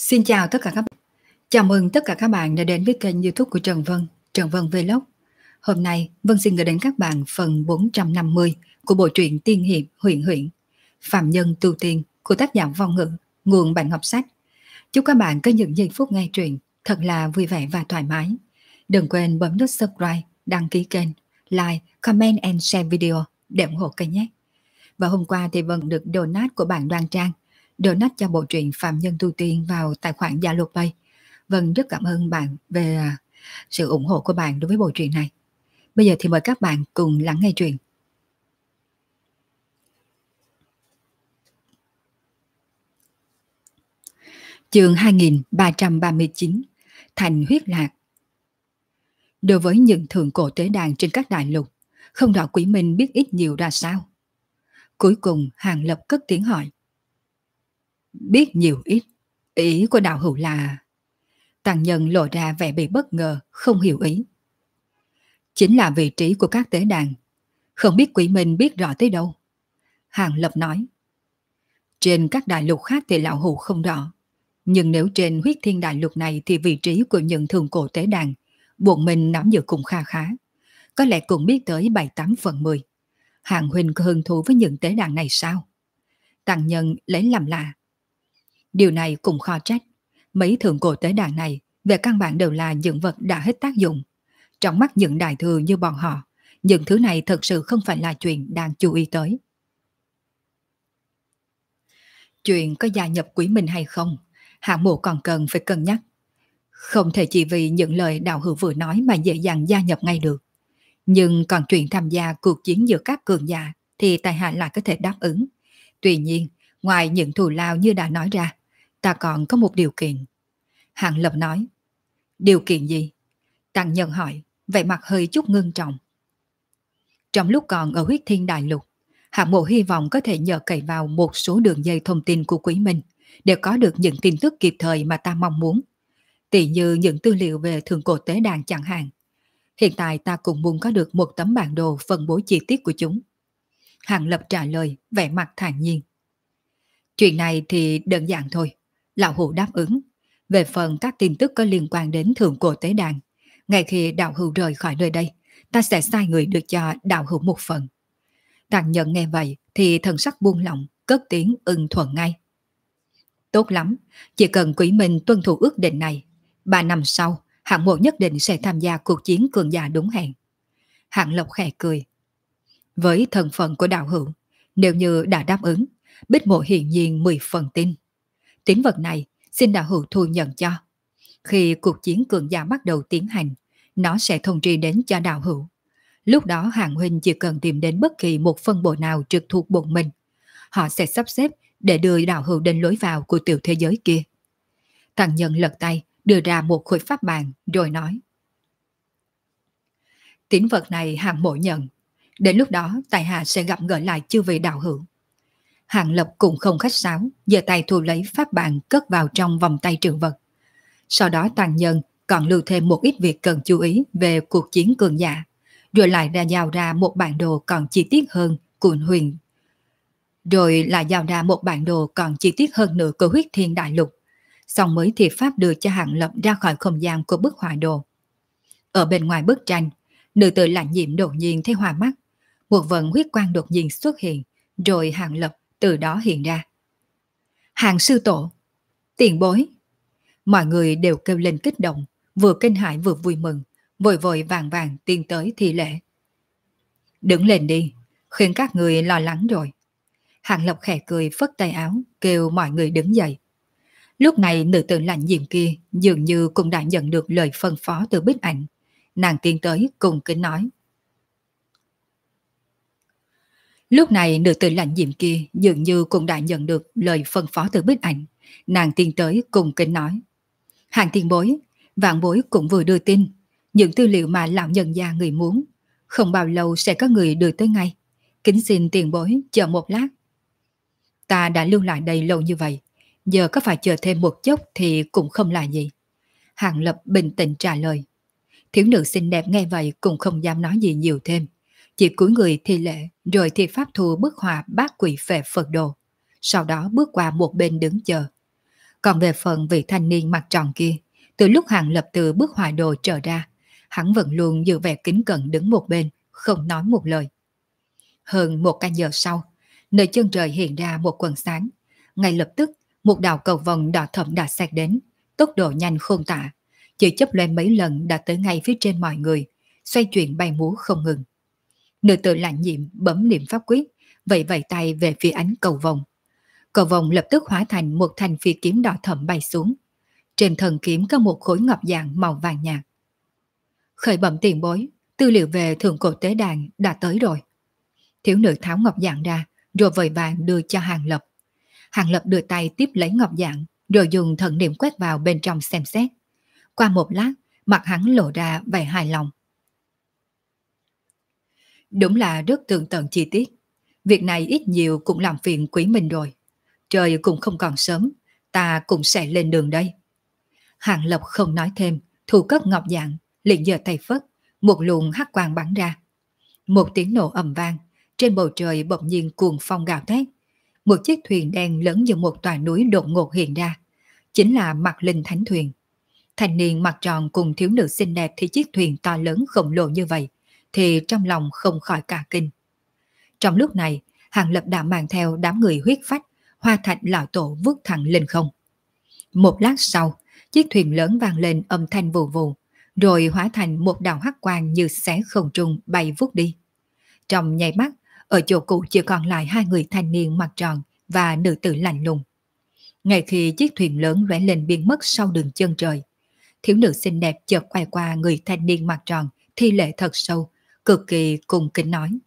Xin chào tất cả các bạn. Chào mừng tất cả các bạn đã đến với kênh YouTube của Trần Vân Vlog. Hôm nay, Vân xin gửi đến các bạn phần 450 của bộ truyện tiên hiệp Huyền Huyễn, Phạm Nhân Tu Tiên của tác giả Vong Ngữ, nguồn Bạn Ngọc Sách. Chúc các bạn có những giây phút nghe truyện thật là vui vẻ và thoải mái. Đừng quên bấm nút subscribe, đăng ký kênh, like, comment and share video để ủng hộ kênh nhé. Và hôm qua thì Vân được donate của bạn Đoan Trang, donate cho bộ truyện Phạm Nhân Tu Tiên vào tài khoản Zalo Pay. Vân rất cảm ơn bạn về sự ủng hộ của bạn đối với bộ truyện này. Bây giờ thì mời các bạn cùng lắng nghe truyện. Chương 2339, Thành huyết lạc. Đối với những thượng cổ tế đàn trên các đại lục, không rõ Quỷ Minh biết ít nhiều ra sao. Cuối cùng Hàng Lập cất tiếng hỏi. Biết nhiều ít, ý của đạo hữu là... Tàng Nhân lộ ra vẻ bị bất ngờ, không hiểu ý. Chính là vị trí của các tế đàn. Không biết Quỷ Minh biết rõ tới đâu. Hàng Lập nói. Trên các đại lục khác thì lão hữu không rõ. Nhưng nếu trên huyết thiên đại lục này thì vị trí của những thường cổ tế đàn, bọn mình nắm giữ cũng kha khá. Có lẽ cũng biết tới 7-8/10. Hàng huynh có hứng thú với những tế đàn này sao? Tàng Nhân lấy làm lạ. Điều này cũng khó trách. Mấy thượng cổ tế đàn này về căn bản đều là những vật đã hết tác dụng. Trong mắt những đại thừa như bọn họ, những thứ này thật sự không phải là chuyện đang chú ý tới. Chuyện có gia nhập Quỷ Minh hay không, hạng mộ còn cần phải cân nhắc. Không thể chỉ vì những lời đạo hữu vừa nói mà dễ dàng gia nhập ngay được. Nhưng còn chuyện tham gia cuộc chiến giữa các cường giả thì tại hạ lại có thể đáp ứng. Tuy nhiên, ngoài những thù lao như đã nói ra, ta còn có một điều kiện. Hàng Lập nói. Điều kiện gì? Tăng Nhân hỏi, vẻ mặt hơi chút ngưng trọng. Trong lúc còn ở huyết thiên đại lục, hạng mộ hy vọng có thể nhờ cậy vào một số đường dây thông tin của Quỷ Minh để có được những tin tức kịp thời mà ta mong muốn. Tỷ như những tư liệu về thượng cổ tế đàn chẳng hạn. Hiện tại ta cũng muốn có được một tấm bản đồ phân bố chi tiết của chúng. Hàng Lập trả lời, vẻ mặt thản nhiên. Chuyện này thì đơn giản thôi. Lão hữu đáp ứng. Về phần các tin tức có liên quan đến thượng cổ tế đàn, ngay khi đạo hữu rời khỏi nơi đây, ta sẽ sai người đưa cho đạo hữu một phần. Tàng Nhân nghe vậy thì thần sắc buông lỏng, cất tiếng ưng thuận ngay. Tốt lắm, chỉ cần Quỷ Minh tuân thủ ước định này, 3 năm sau, hạng mộ nhất định sẽ tham gia cuộc chiến cường giả đúng hẹn. Hạng Lộc khẽ cười. Với thân phận của đạo hữu, nếu như đã đáp ứng, Bích Mộ hiển nhiên 10 phần tin. Tín vật này xin đạo hữu thu nhận cho. Khi cuộc chiến cường giả bắt đầu tiến hành, nó sẽ thông tri đến cho đạo hữu. Lúc đó Hàng huynh chỉ cần tìm đến bất kỳ một phân bộ nào trực thuộc bọn mình. Họ sẽ sắp xếp để đưa đạo hữu đến lối vào của tiểu thế giới kia. Thằng Nhân lật tay, đưa ra một khối pháp bàn, rồi nói. Tín vật này Hàng mộ nhận. Đến lúc đó, tại hạ sẽ gặp gỡ lại chư vị đạo hữu. Hàng Lập cũng không khách sáo, giơ tay thu lấy pháp bàn cất vào trong vòng tay trữ vật. Sau đó Tàng Nhân còn lưu thêm một ít việc cần chú ý về cuộc chiến cường giả, rồi lại giao ra một bản đồ còn chi tiết hơn của huyền. Rồi lại giao ra một bản đồ còn chi tiết hơn nữa của huyết thiên đại lục. Xong mới thì pháp đưa cho Hàng Lập ra khỏi không gian của bức họa đồ. Ở bên ngoài bức tranh, nữ tử Lạnh Diệm đột nhiên thấy hoa mắt. Một vần huyết quang đột nhiên xuất hiện, rồi Hàng Lập từ đó hiện ra. Hàng sư tổ, tiền bối. Mọi người đều kêu lên kích động, vừa kinh hãi vừa vui mừng, vội vội vàng vàng tiến tới thi lễ. Đứng lên đi, khiến các người lo lắng rồi. Hàng Lập khẽ cười phất tay áo, kêu mọi người đứng dậy. Lúc này nữ tử Lạnh Diệm kia dường như cũng đã nhận được lời phân phó từ Bích Ảnh. Nàng tiến tới cùng kính nói. Lúc này nữ tử Lạnh Diệm kia dường như cũng đã nhận được lời phân phó từ Bích Ảnh. Nàng tiến tới cùng kính nói. Hàng tiền bối, vạn bối cũng vừa đưa tin. Những tư liệu mà lão nhân gia người muốn, không bao lâu sẽ có người đưa tới ngay. Kính xin tiền bối chờ một lát. Ta đã lưu lại đây lâu như vậy, giờ có phải chờ thêm một chốc thì cũng không là gì. Hàng Lập bình tĩnh trả lời. Thiếu nữ xinh đẹp nghe vậy cũng không dám nói gì nhiều thêm. Chỉ cúi người thi lễ rồi thì pháp thu bức họa bát quỷ phệ Phật đồ. Sau đó bước qua một bên đứng chờ. Còn về phần vị thanh niên mặt tròn kia, từ lúc Hàng Lập từ bức họa đồ trở ra, hắn vẫn luôn giữ vẻ kính cẩn đứng một bên, không nói một lời. Hơn một canh giờ sau, nơi chân trời hiện ra một quần sáng. Ngay lập tức, một đạo cầu vồng đỏ thẫm đã xẹt đến, tốc độ nhanh khôn tả. Chỉ chớp lên mấy lần đã tới ngay phía trên mọi người, xoay chuyển bay múa không ngừng. Nữ tử lạnh nhiệm bấm niệm pháp quyết, vẫy vẫy tay về phía ánh cầu vồng. Cầu vồng lập tức hóa thành một thanh phi kiếm đỏ thẫm bay xuống. Trên thân kiếm có một khối ngọc dạng màu vàng nhạt. Khởi bẩm tiền bối, tư liệu về thượng cổ tế đàn đã tới rồi. Thiếu nữ tháo ngọc dạng ra, rồi vội vàng đưa cho Hàng Lập. Hàng Lập đưa tay tiếp lấy ngọc dạng, rồi dùng thần niệm quét vào bên trong xem xét. Qua một lát, mặt hắn lộ ra vẻ hài lòng. Đúng là rất tường tận chi tiết. Việc này ít nhiều cũng làm phiền quý mình rồi. Trời cũng không còn sớm, ta cũng sẽ lên đường đây. Hàng Lập không nói thêm, thu cất ngọc dạng, liền giơ tay phất, một luồng hắc quang bắn ra. Một tiếng nổ ầm vang, trên bầu trời bỗng nhiên cuồng phong gào thét. Một chiếc thuyền đen lớn như một tòa núi đột ngột hiện ra, chính là Mạc Linh Thánh Thuyền. Thanh niên mặt tròn cùng thiếu nữ xinh đẹp thì chiếc thuyền to lớn khổng lồ như vậy, thì trong lòng không khỏi cả kinh. Trong lúc này, Hàng Lập đã mang theo đám người huyết phách, Hoa Thạch lão tổ vút thẳng lên không. Một lát sau, chiếc thuyền lớn vang lên âm thanh vù vù, rồi hóa thành một đạo hắc quang như xé không trung bay vút đi. Trong nháy mắt, ở chỗ cũ chỉ còn lại hai người thanh niên mặt tròn và nữ tử lạnh lùng. Ngay khi chiếc thuyền lớn lóe lên biến mất sau đường chân trời, thiếu nữ xinh đẹp chợt quay qua người thanh niên mặt tròn, thi lễ thật sâu, cực kỳ cung kính nói: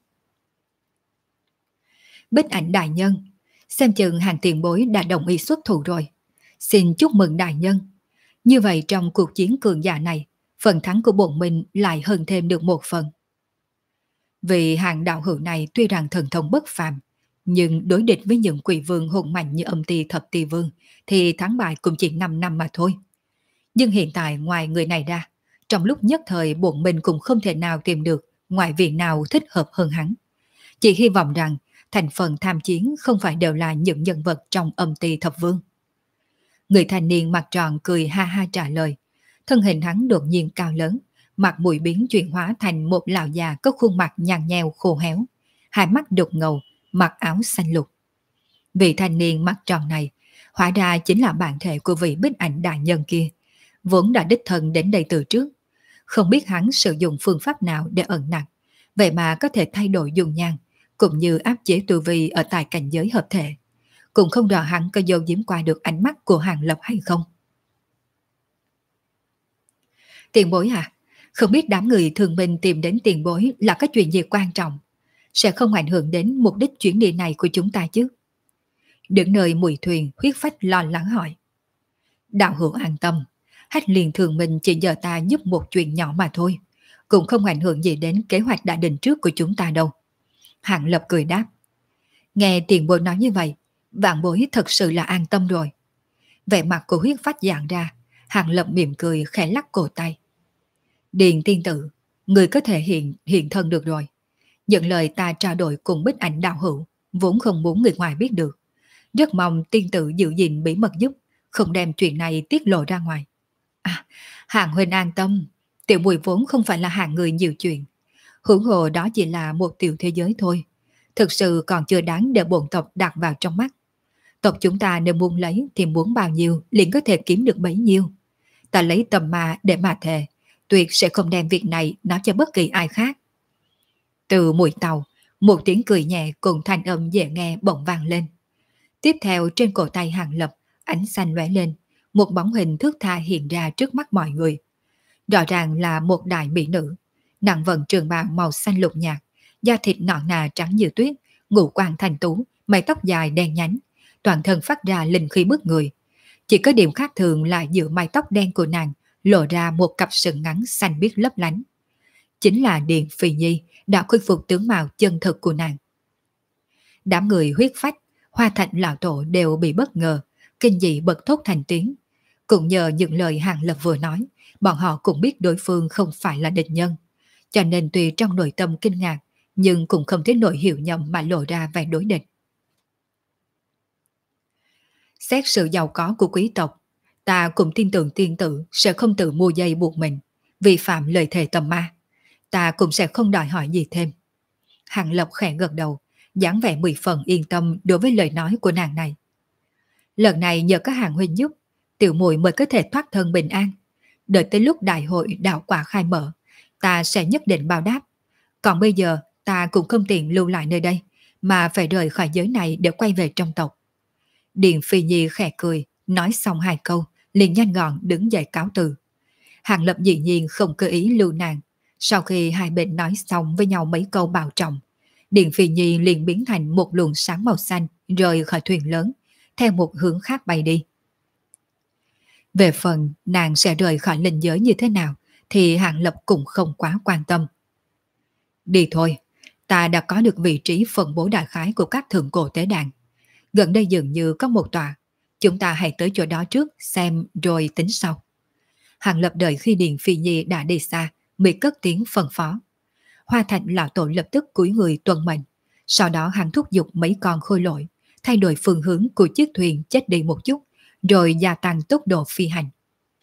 Bích Ảnh đại nhân, xem chừng Hàng tiền bối đã đồng ý xuất thủ rồi. Xin chúc mừng đại nhân. Như vậy trong cuộc chiến cường giả này, phần thắng của bổn mình lại hơn thêm được một phần. Vì Hàng đạo hữu này tuy rằng thần thông bất phàm, nhưng đối địch với những quỷ vương hùng mạnh như âm ti thập ti vương thì thắng bại cũng chỉ 5 năm mà thôi. Nhưng hiện tại ngoài người này ra, trong lúc nhất thời bổn mình cũng không thể nào tìm được ngoại viện nào thích hợp hơn hắn. Chỉ hy vọng rằng thành phần tham chiến không phải đều là những nhân vật trong âm ti thập vương. Người thanh niên mặt tròn cười ha ha trả lời. Thân hình hắn đột nhiên cao lớn, mặt mũi biến chuyển hóa thành một lão già có khuôn mặt nhăn nheo khô héo, hai mắt đục ngầu, mặc áo xanh lục. Vị thanh niên mặt tròn này hóa ra chính là bản thể của vị Bích Ảnh đại nhân kia, vốn đã đích thân đến đây từ trước. Không biết hắn sử dụng phương pháp nào để ẩn nặc, vậy mà có thể thay đổi dung nhan, cũng như áp chế tu vi ở tại cảnh giới hợp thể. Cũng không rõ hắn có dâu giếm qua được ánh mắt của Hàng Lập hay không. Tiền bối à, không biết đám người thường mình tìm đến tiền bối là có chuyện gì quan trọng, sẽ không ảnh hưởng đến mục đích chuyến đi này của chúng ta chứ? Đứng nơi mùi thuyền, huyết phách lo lắng hỏi. Đạo hữu an tâm, Hách liền thường mình chỉ nhờ ta giúp một chuyện nhỏ mà thôi, cũng không ảnh hưởng gì đến kế hoạch đã định trước của chúng ta đâu. Hàng Lập cười đáp. Nghe tiền bối nói như vậy, vạn bối thật sự là an tâm rồi. Vẻ mặt của huyết phách dạng ra, Hàng Lập mỉm cười khẽ lắc cổ tay. Điền tiên tử, người có thể hiện thân được rồi. Những lời ta trao đổi cùng Bích Ảnh đạo hữu, vốn không muốn người ngoài biết được. Rất mong tiên tử giữ gìn bí mật giúp, không đem chuyện này tiết lộ ra ngoài. À, Hàng huynh an tâm, tiểu mùi vốn không phải là hạng người nhiều chuyện. Huống hồ đó chỉ là một tiểu thế giới thôi. Thực sự còn chưa đáng để bổn tộc đặt vào trong mắt. Tộc chúng ta nếu muốn lấy thì muốn bao nhiêu liền có thể kiếm được bấy nhiêu. Ta lấy tầm ma để mà thề, tuyệt sẽ không đem việc này nói cho bất kỳ ai khác. Từ mũi tàu, một tiếng cười nhẹ cùng thanh âm dễ nghe bỗng vang lên. Tiếp theo trên cổ tay Hàng Lập, ánh xanh lóe lên, một bóng hình thước tha hiện ra trước mắt mọi người. Rõ ràng là một đại mỹ nữ, nàng vận trường bào màu xanh lục nhạt, da thịt nõn nà trắng như tuyết, ngũ quan thanh tú, mái tóc dài đen nhánh, toàn thân phát ra linh khí bức người. Chỉ có điểm khác thường là giữa mái tóc đen của nàng lộ ra một cặp sừng ngắn xanh biếc lấp lánh. Chính là Điền Phi Nhi đã khôi phục tướng mạo chân thực của nàng. Đám người huyết phách, Hoa Thạch lão tổ đều bị bất ngờ, kinh dị bật thốt thành tiếng. Cũng nhờ những lời Hàng Lập vừa nói, bọn họ cũng biết đối phương không phải là địch nhân. Cho nên tuy trong nội tâm kinh ngạc, nhưng cũng không thấy nổi hiểu nhầm mà lộ ra vẻ đối địch. Xét sự giàu có của quý tộc, ta cũng tin tưởng tiên tử sẽ không tự mua dây buộc mình, vi phạm lời thề tầm ma. Ta cũng sẽ không đòi hỏi gì thêm. Hàng Lập khẽ gật đầu, dáng vẻ 10 phần yên tâm đối với lời nói của nàng này. Lần này nhờ các hàng huynh giúp, tiểu muội mới có thể thoát thân bình an. Đợi tới lúc đại hội đạo quả khai mở, ta sẽ nhất định báo đáp. Còn bây giờ, ta cũng không tiện lưu lại nơi đây, mà phải rời khỏi giới này để quay về trong tộc. Điền Phi Nhi khẽ cười, nói xong 2 câu, liền nhanh gọn đứng dậy cáo từ. Hàng Lập dĩ nhiên không cơ ý lưu nàng. Sau khi hai bên nói xong với nhau mấy câu bảo trọng, Điền Phi Nhi liền biến thành một luồng sáng màu xanh rời khỏi thuyền lớn, theo một hướng khác bay đi. Về phần nàng sẽ rời khỏi linh giới như thế nào thì Hàng Lập cũng không quá quan tâm. Đi thôi, ta đã có được vị trí phân bố đại khái của các thượng cổ tế đàn. Gần đây dường như có một tòa, chúng ta hãy tới chỗ đó trước xem rồi tính sau. Hàng Lập đợi khi Điền Phi Nhi đã đi xa mới cất tiếng phân phó. Hoa Thạch lão tổ lập tức cúi người tuân mệnh. Sau đó hắn thúc giục mấy con khôi lỗi thay đổi phương hướng của chiếc thuyền chết đi một chút, rồi gia tăng tốc độ phi hành.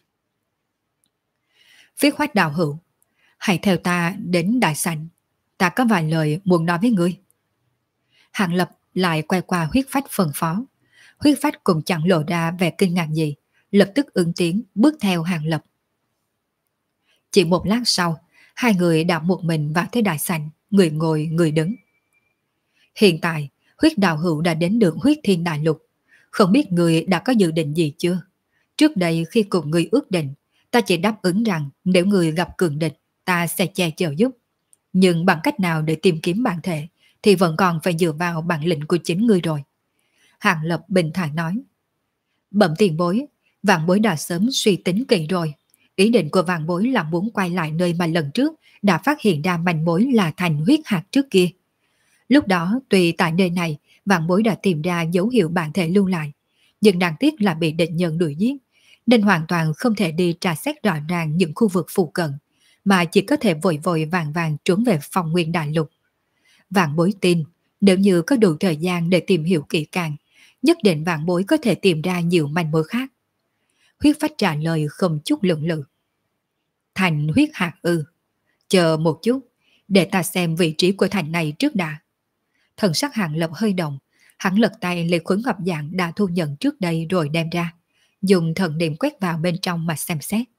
Viết Khoách đạo hữu, hãy theo ta đến đại sảnh. Ta có vài lời muốn nói với ngươi. Hàng Lập lại quay qua Huyết Phách phân phó. Huyết Phách cũng chẳng lộ ra vẻ kinh ngạc gì, lập tức ứng tiếng bước theo Hàng Lập. Chỉ một lát sau, hai người đã một mình vào tới đại sảnh, người ngồi người đứng. Hiện tại, Huyết đạo hữu đã đến được Huyết Thiên Đại Lục. Không biết người đã có dự định gì chưa? Trước đây khi cùng người ước định, ta chỉ đáp ứng rằng nếu người gặp cường địch, ta sẽ che chở giúp. Nhưng bằng cách nào để tìm kiếm bản thể thì vẫn còn phải dựa vào bản lĩnh của chính ngươi rồi. Hàng Lập bình thản nói. Bẩm tiền bối, vạn bối đã sớm suy tính kỹ rồi. Ý định của vạn bối là muốn quay lại nơi mà lần trước đã phát hiện ra manh mối là thành huyết hạt trước kia. Lúc đó tùy tại nơi này vạn bối đã tìm ra dấu hiệu bản thể lưu lại, nhưng đáng tiếc là bị địch nhân đuổi giết, nên hoàn toàn không thể đi tra xét rõ ràng những khu vực phụ cận, mà chỉ có thể vội vội vàng vàng trốn về Phong Nguyên Đại Lục. Vạn bối tin, nếu như có đủ thời gian để tìm hiểu kỹ càng, nhất định vạn bối có thể tìm ra nhiều manh mối khác. Huyết Phách trả lời không chút lưỡng lự. Thành huyết hạt ư? Chờ một chút, để ta xem vị trí của thành này trước đã. Thần sắc Hàng Lập hơi động, hắn lật tay lấy khối ngọc dạng đã thu nhận trước đây rồi đem ra, dùng thần niệm quét vào bên trong mà xem xét.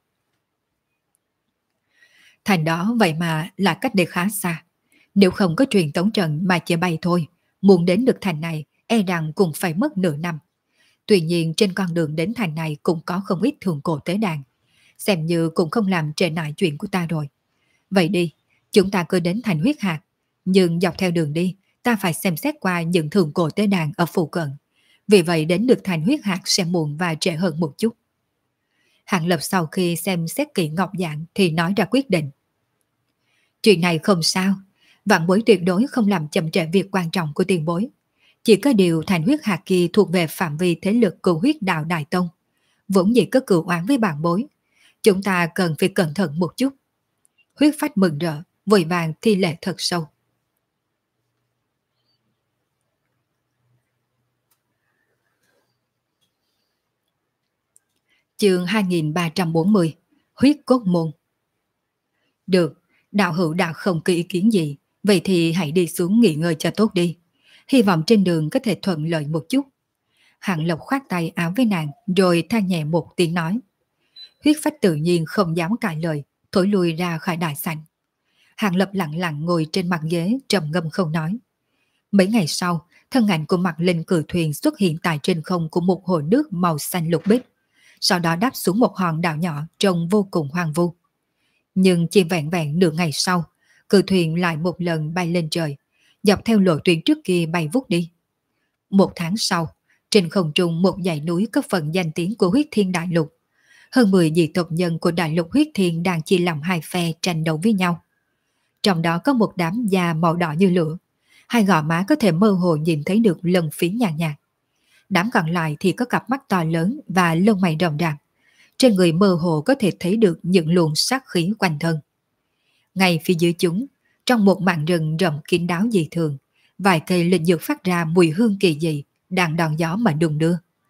Thành đó vậy mà là cách đây khá xa. Nếu không có truyền tống trận mà chỉ bay thôi, muốn đến được thành này e rằng cũng phải mất nửa năm. Tuy nhiên trên con đường đến thành này cũng có không ít thượng cổ tế đàn, xem như cũng không làm trễ nải chuyện của ta rồi. Vậy đi, chúng ta cứ đến thành huyết hạt, nhưng dọc theo đường đi, ta phải xem xét qua những thượng cổ tế đàn ở phụ cận. Vì vậy đến được thành huyết hạt sẽ muộn và trễ hơn một chút. Hàng Lập sau khi xem xét kỹ ngọc dạng thì nói ra quyết định. Chuyện này không sao, vạn bối tuyệt đối không làm chậm trễ việc quan trọng của tiền bối. Chỉ có điều thành huyết hạt kia thuộc về phạm vi thế lực của huyết đạo Đại Tông, vốn dĩ có cửu oán với bạn bối. Chúng ta cần phải cẩn thận một chút. Huyết Phách mừng rỡ, vội vàng thi lễ thật sâu. Chương 2340, Huyết Cốt Môn. Được, đạo hữu đã không có ý kiến gì, vậy thì hãy đi xuống nghỉ ngơi cho tốt đi. Hy vọng trên đường có thể thuận lợi một chút. Hàng Lộc khoát tay áo với nàng rồi than nhẹ một tiếng nói. Huyết Phách tự nhiên không dám cãi lời, thổi lui ra khỏi đại sảnh. Hàng Lập lặng lặng ngồi trên mặt ghế trầm ngâm không nói. Mấy ngày sau, thân ảnh của mặt linh cử thuyền xuất hiện tại trên không của một hồ nước màu xanh lục bích, sau đó đáp xuống một hòn đảo nhỏ trông vô cùng hoang vu. Nhưng chỉ vẹn vẹn nửa ngày sau, cử thuyền lại một lần bay lên trời, dọc theo lộ tuyến trước kia bay vút đi. Một tháng sau, trên không trung một dãy núi có phần danh tiếng của huyết thiên đại lục. Hơn 10 dị tộc nhân của đại lục huyết thiên đang chia làm hai phe tranh đấu với nhau. Trong đó có một đám da màu đỏ như lửa, hai gò má có thể mơ hồ nhìn thấy được lân phiến nhàn nhạt. Đám còn lại thì có cặp mắt to lớn và lông mày rậm rạp. Trên người mơ hồ có thể thấy được những luồng sát khí quanh thân. Ngay phía dưới chúng, trong một mảng rừng rậm kín đáo dị thường, vài cây linh dược phát ra mùi hương kỳ dị, đang đòn gió mà đung đưa.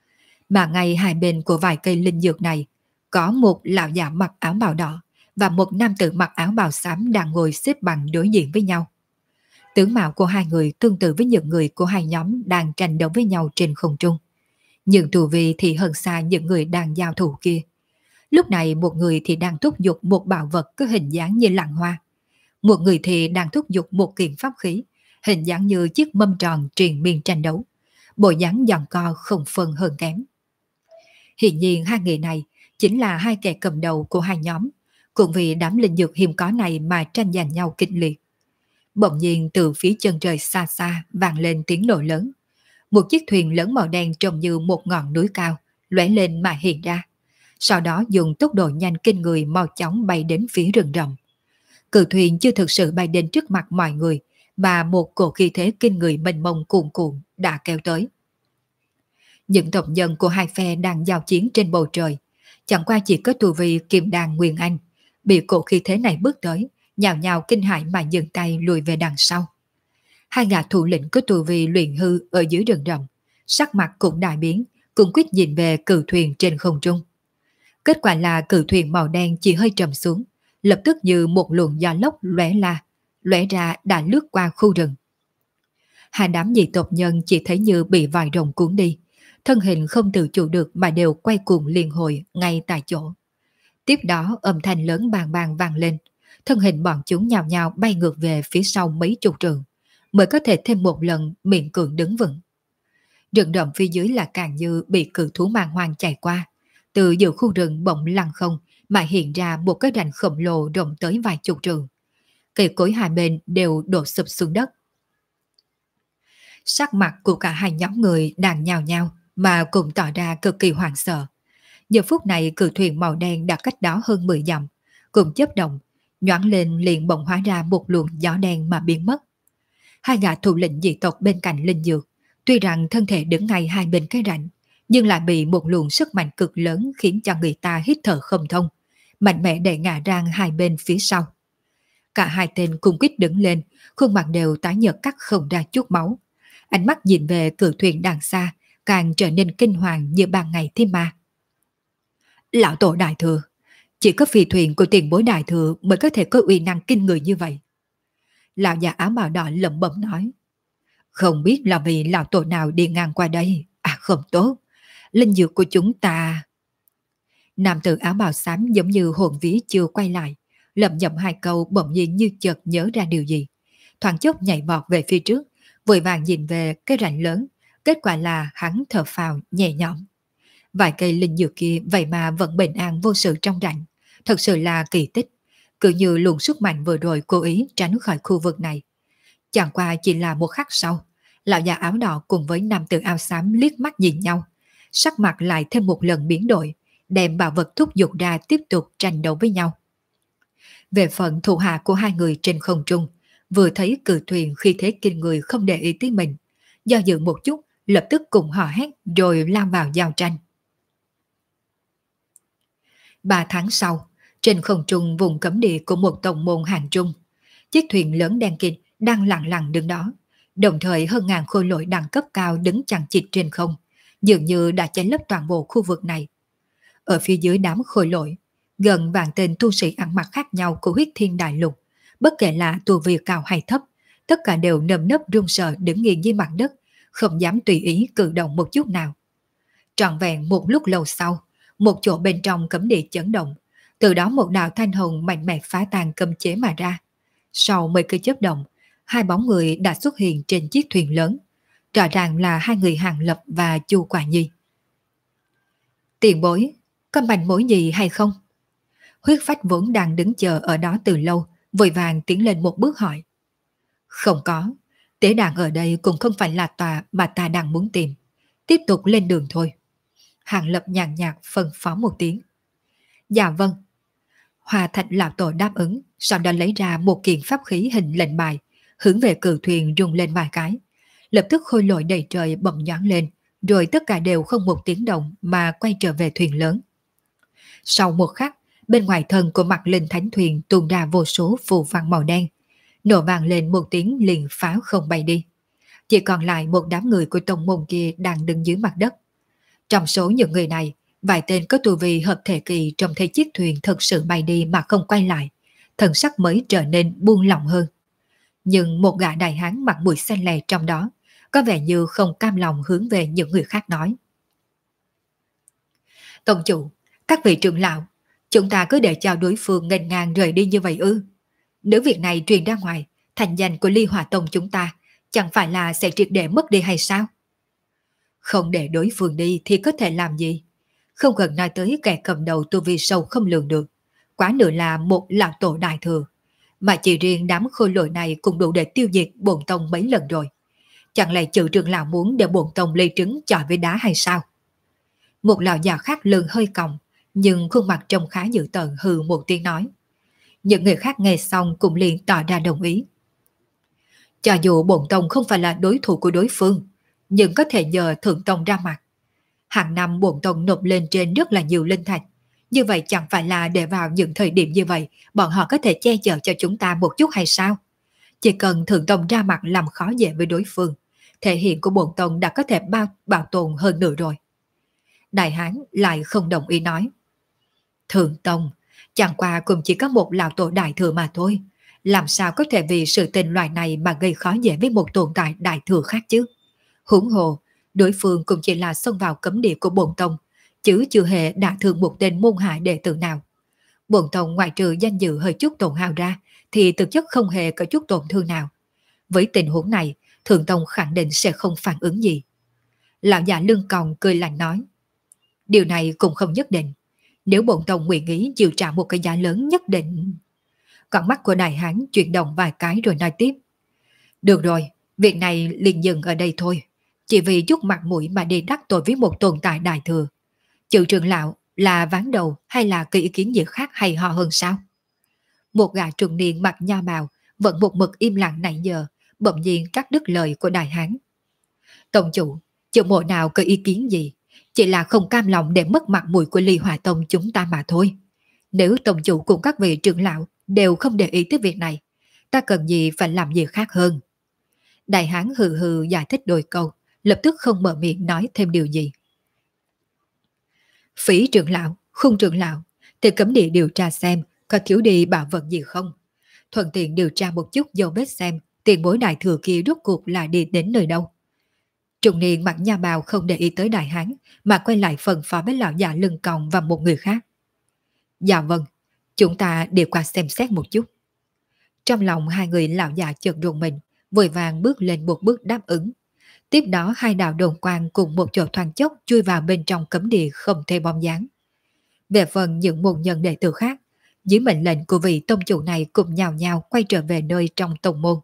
Mà ngay hai bên của vài cây linh dược này có một lão già mặc áo bào đỏ và một nam tử mặc áo bào xám đang ngồi xếp bằng đối diện với nhau. Tướng mạo của hai người tương tự với những người của hai nhóm đang tranh đấu với nhau trên không trung. Nhưng tù vi thì hơn xa những người đang giao thủ kia. Lúc này một người thì đang thúc giục một bảo vật có hình dáng như lạng hoa. Một người thì đang thúc giục một kiện pháp khí, hình dáng như chiếc mâm tròn triền miên tranh đấu. Bộ dáng giằng co không phân hơn kém. Hiện nhiên hai người này chính là hai kẻ cầm đầu của hai nhóm, cũng vì đám linh dược hiếm có này mà tranh giành nhau kịch liệt. Bỗng nhiên từ phía chân trời xa xa vang lên tiếng nổ lớn. Một chiếc thuyền lớn màu đen trông như một ngọn núi cao, lóe lên mà hiện ra. Sau đó dùng tốc độ nhanh kinh người mau chóng bay đến phía rừng rậm. Cự thuyền chưa thực sự bay đến trước mặt mọi người, mà một cổ khí thế kinh người mênh mông cuồn cuộn đã kéo tới. Những tộc nhân của hai phe đang giao chiến trên bầu trời, chẳng qua chỉ có tu vi Kim Đan Nguyên Anh, bị cổ khí thế này bước tới, nhào nhào kinh hãi mà dừng tay lùi về đằng sau. Hai gã thủ lĩnh có tu vi luyện hư ở dưới rừng rậm, sắc mặt cũng đại biến, cùng quyết nhìn về cự thuyền trên không trung. Kết quả là cự thuyền màu đen chỉ hơi trầm xuống, lập tức như một luồng gió lốc lóe ra đã lướt qua khu rừng. Hai đám dị tộc nhân chỉ thấy như bị vòi rồng cuốn đi, thân hình không tự chủ được mà đều quay cuồng liên hồi ngay tại chỗ. Tiếp đó âm thanh lớn bàng bàng vang lên, thân hình bọn chúng nhào nhào bay ngược về phía sau mấy chục trượng, mới có thể thêm một lần miễn cưỡng đứng vững. Rừng rậm phía dưới là càng như bị cự thú mang hoang chạy qua, từ giữa khu rừng bỗng lăng không mà hiện ra một cái rãnh khổng lồ rộng tới vài chục trượng. Cây cối hai bên đều đổ sụp xuống đất. Sắc mặt của cả hai nhóm người đang nhào nhao mà cùng tỏ ra cực kỳ hoảng sợ. Giờ phút này cự thuyền màu đen đã cách đó hơn 10 dặm, cùng chớp động, nhoáng lên liền bỗng hóa ra một luồng gió đen mà biến mất. Hai gã thủ lĩnh dị tộc bên cạnh linh dược, tuy rằng thân thể đứng ngay hai bên cái rãnh, nhưng lại bị một luồng sức mạnh cực lớn khiến cho người ta hít thở không thông, mạnh mẽ đẩy ngã ra hai bên phía sau. Cả hai tên cùng quýt đứng lên, khuôn mặt đều tái nhợt cắt không ra chút máu. Ánh mắt nhìn về cự thuyền đằng xa, càng trở nên kinh hoàng như ban ngày thêm mà. Lão tổ đại thừa, chỉ có phi thuyền của tiền bối đại thừa mới có thể có uy năng kinh người như vậy. Lão già áo bào đỏ lẩm bẩm nói. Không biết là vì lão tổ nào đi ngang qua đây. À không tốt, linh dược của chúng ta. Nam tử áo bào xám giống như hồn vía chưa quay lại, lẩm nhẩm hai câu bỗng nhiên như chợt nhớ ra điều gì. Thoáng chốc nhảy vọt về phía trước, vội vàng nhìn về cái rãnh lớn, kết quả là hắn thở phào nhẹ nhõm. Vài cây linh dược kia vậy mà vẫn bình an vô sự trong rãnh, thật sự là kỳ tích. Cứ như luồng sức mạnh vừa rồi cố ý tránh khỏi khu vực này. Chẳng qua chỉ là một khắc sau, lão già áo đỏ cùng với nam tử áo xám liếc mắt nhìn nhau, sắc mặt lại thêm một lần biến đổi, đem bảo vật thúc giục ra tiếp tục tranh đấu với nhau. Về phần thủ hạ của hai người trên không trung, vừa thấy cự thuyền khi thế kinh người không để ý tới mình, do dự một chút, lập tức cùng hò hét rồi lao vào giao tranh. 3 tháng sau, trên không trung vùng cấm địa của một tông môn hàng trung, chiếc thuyền lớn đen kịt đang lặng lặng đứng đó, đồng thời hơn ngàn khôi lỗi đẳng cấp cao đứng chằng chịt trên không, dường như đã che lấp toàn bộ khu vực này. Ở phía dưới đám khôi lỗi, gần vạn tên tu sĩ ăn mặc khác nhau của Huyết Thiên Đại Lục, bất kể là tu vi cao hay thấp, tất cả đều nơm nớp run sợ đứng nghiêng dưới mặt đất, không dám tùy ý cử động một chút nào. Trọn vẹn một lúc lâu sau, một chỗ bên trong cấm địa chấn động, từ đó một đạo thanh hồng mạnh mẽ phá tan cấm chế mà ra. Sau mấy cái chớp động, hai bóng người đã xuất hiện trên chiếc thuyền lớn, rõ ràng là hai người Hàng Lập và Chu Quả Nhi. Tiền bối, có manh mối gì hay không? Huyết Phách vốn đang đứng chờ ở đó từ lâu, vội vàng tiến lên một bước hỏi. Không có, tế đàn ở đây cũng không phải là tòa mà ta đang muốn tìm. Tiếp tục lên đường thôi. Hàng Lập nhàn nhạt phân phó một tiếng. Dạ vâng. Hòa Thạch lão tổ đáp ứng, sau đó lấy ra một kiện pháp khí hình lệnh bài, hướng về cự thuyền rung lên vài cái. Lập tức khôi lỗi đầy trời bỗng nhoáng lên, rồi tất cả đều không một tiếng động mà quay trở về thuyền lớn. Sau một khắc, bên ngoài thân của mặt linh thánh thuyền tuôn ra vô số phù văn màu đen, nổ vang lên một tiếng liền phá không bay đi. Chỉ còn lại một đám người của tông môn kia đang đứng dưới mặt đất. Trong số những người này, vài tên có tu vi hợp thể kỳ trông thấy chiếc thuyền thật sự bay đi mà không quay lại, thần sắc mới trở nên buông lỏng hơn. Nhưng một gã đại hán mặt mũi xanh lè trong đó, có vẻ như không cam lòng hướng về những người khác nói. Tông chủ, các vị trưởng lão, chúng ta cứ để cho đối phương nghênh ngang rời đi như vậy ư? Nếu việc này truyền ra ngoài, thành danh của Ly Hỏa Tông chúng ta chẳng phải là sẽ triệt để mất đi hay sao? Không để đối phương đi thì có thể làm gì? Không cần nói tới kẻ cầm đầu tu vi sâu không lường được, quá nữa là một lão tổ đại thừa, mà chỉ riêng đám khôi lỗi này cũng đủ để tiêu diệt bổn tông mấy lần rồi. Chẳng lẽ chữ trưởng lão muốn để bổn tông lấy trứng chọi với đá hay sao? Một lão già khác lưng hơi còng, nhưng khuôn mặt trông khá dữ tợn hừ một tiếng nói. Những người khác nghe xong cũng liền tỏ ra đồng ý. Cho dù bổn tông không phải là đối thủ của đối phương, nhưng có thể nhờ thượng tông ra mặt. Hàng năm bổn tông nộp lên trên rất là nhiều linh thạch. Như vậy chẳng phải là để vào những thời điểm như vậy, bọn họ có thể che chở cho chúng ta một chút hay sao? Chỉ cần thượng tông ra mặt làm khó dễ với đối phương, thể hiện của bổn tông đã có thể bảo tồn hơn nữa rồi. Đại hán lại không đồng ý nói. Thượng tông, chẳng qua cũng chỉ có một lão tổ đại thừa mà thôi. Làm sao có thể vì sự tình loại này mà gây khó dễ với một tồn tại đại thừa khác chứ? Huống hồ, đối phương cũng chỉ là xông vào cấm địa của bổn tông, chứ chưa hề đả thương một tên môn hạ đệ tử nào. Bổn tông ngoại trừ danh dự hơi chút tổn hao ra, thì thực chất không hề có chút tổn thương nào. Với tình huống này, thượng tông khẳng định sẽ không phản ứng gì. Lão già lưng còng cười lạnh nói. Điều này cũng không nhất định. Nếu bổn tông nguyện ý chịu trả một cái giá lớn nhất định. Con mắt của đại hán chuyển động vài cái rồi nói tiếp. Được rồi, việc này liền dừng ở đây thôi. Chỉ vì chút mặt mũi mà đi đắc tội với một tồn tại đại thừa. Chữ trưởng lão là ván đầu hay là cái ý kiến gì khác hay ho hơn sao? Một gã trung niên mặc nho bào vẫn một mực im lặng nãy giờ, bỗng nhiên cắt đứt lời của đại hán. Tông chủ, chưa mộ nào có ý kiến gì, chỉ là không cam lòng để mất mặt mũi của Ly Hỏa Tông chúng ta mà thôi. Nếu tông chủ cùng các vị trưởng lão đều không để ý tới việc này, ta cần gì phải làm gì khác hơn? Đại hán hừ hừ giải thích đôi câu, lập tức không mở miệng nói thêm điều gì. Phí trưởng lão, khung trưởng lão, thì cấm địa điều tra xem có thiếu đi bảo vật gì không. Thuận tiện điều tra một chút dấu vết xem tiền bối đại thừa kia rốt cuộc là đi đến nơi đâu. Trung niên mặc nha bào không để ý tới đại hán mà quay lại phân phó với lão già lưng còng và một người khác. Dạ vâng, chúng ta đều qua xem xét một chút. Trong lòng hai người lão già chợt rùng mình, vội vàng bước lên một bước đáp ứng. Tiếp đó hai đạo đồn quang cùng một chỗ thoáng chốc chui vào bên trong cấm địa không thể bóng dáng. Về phần những môn nhân đệ tử khác, dưới mệnh lệnh của vị tông chủ này cùng nhào nhào quay trở về nơi trong tông môn.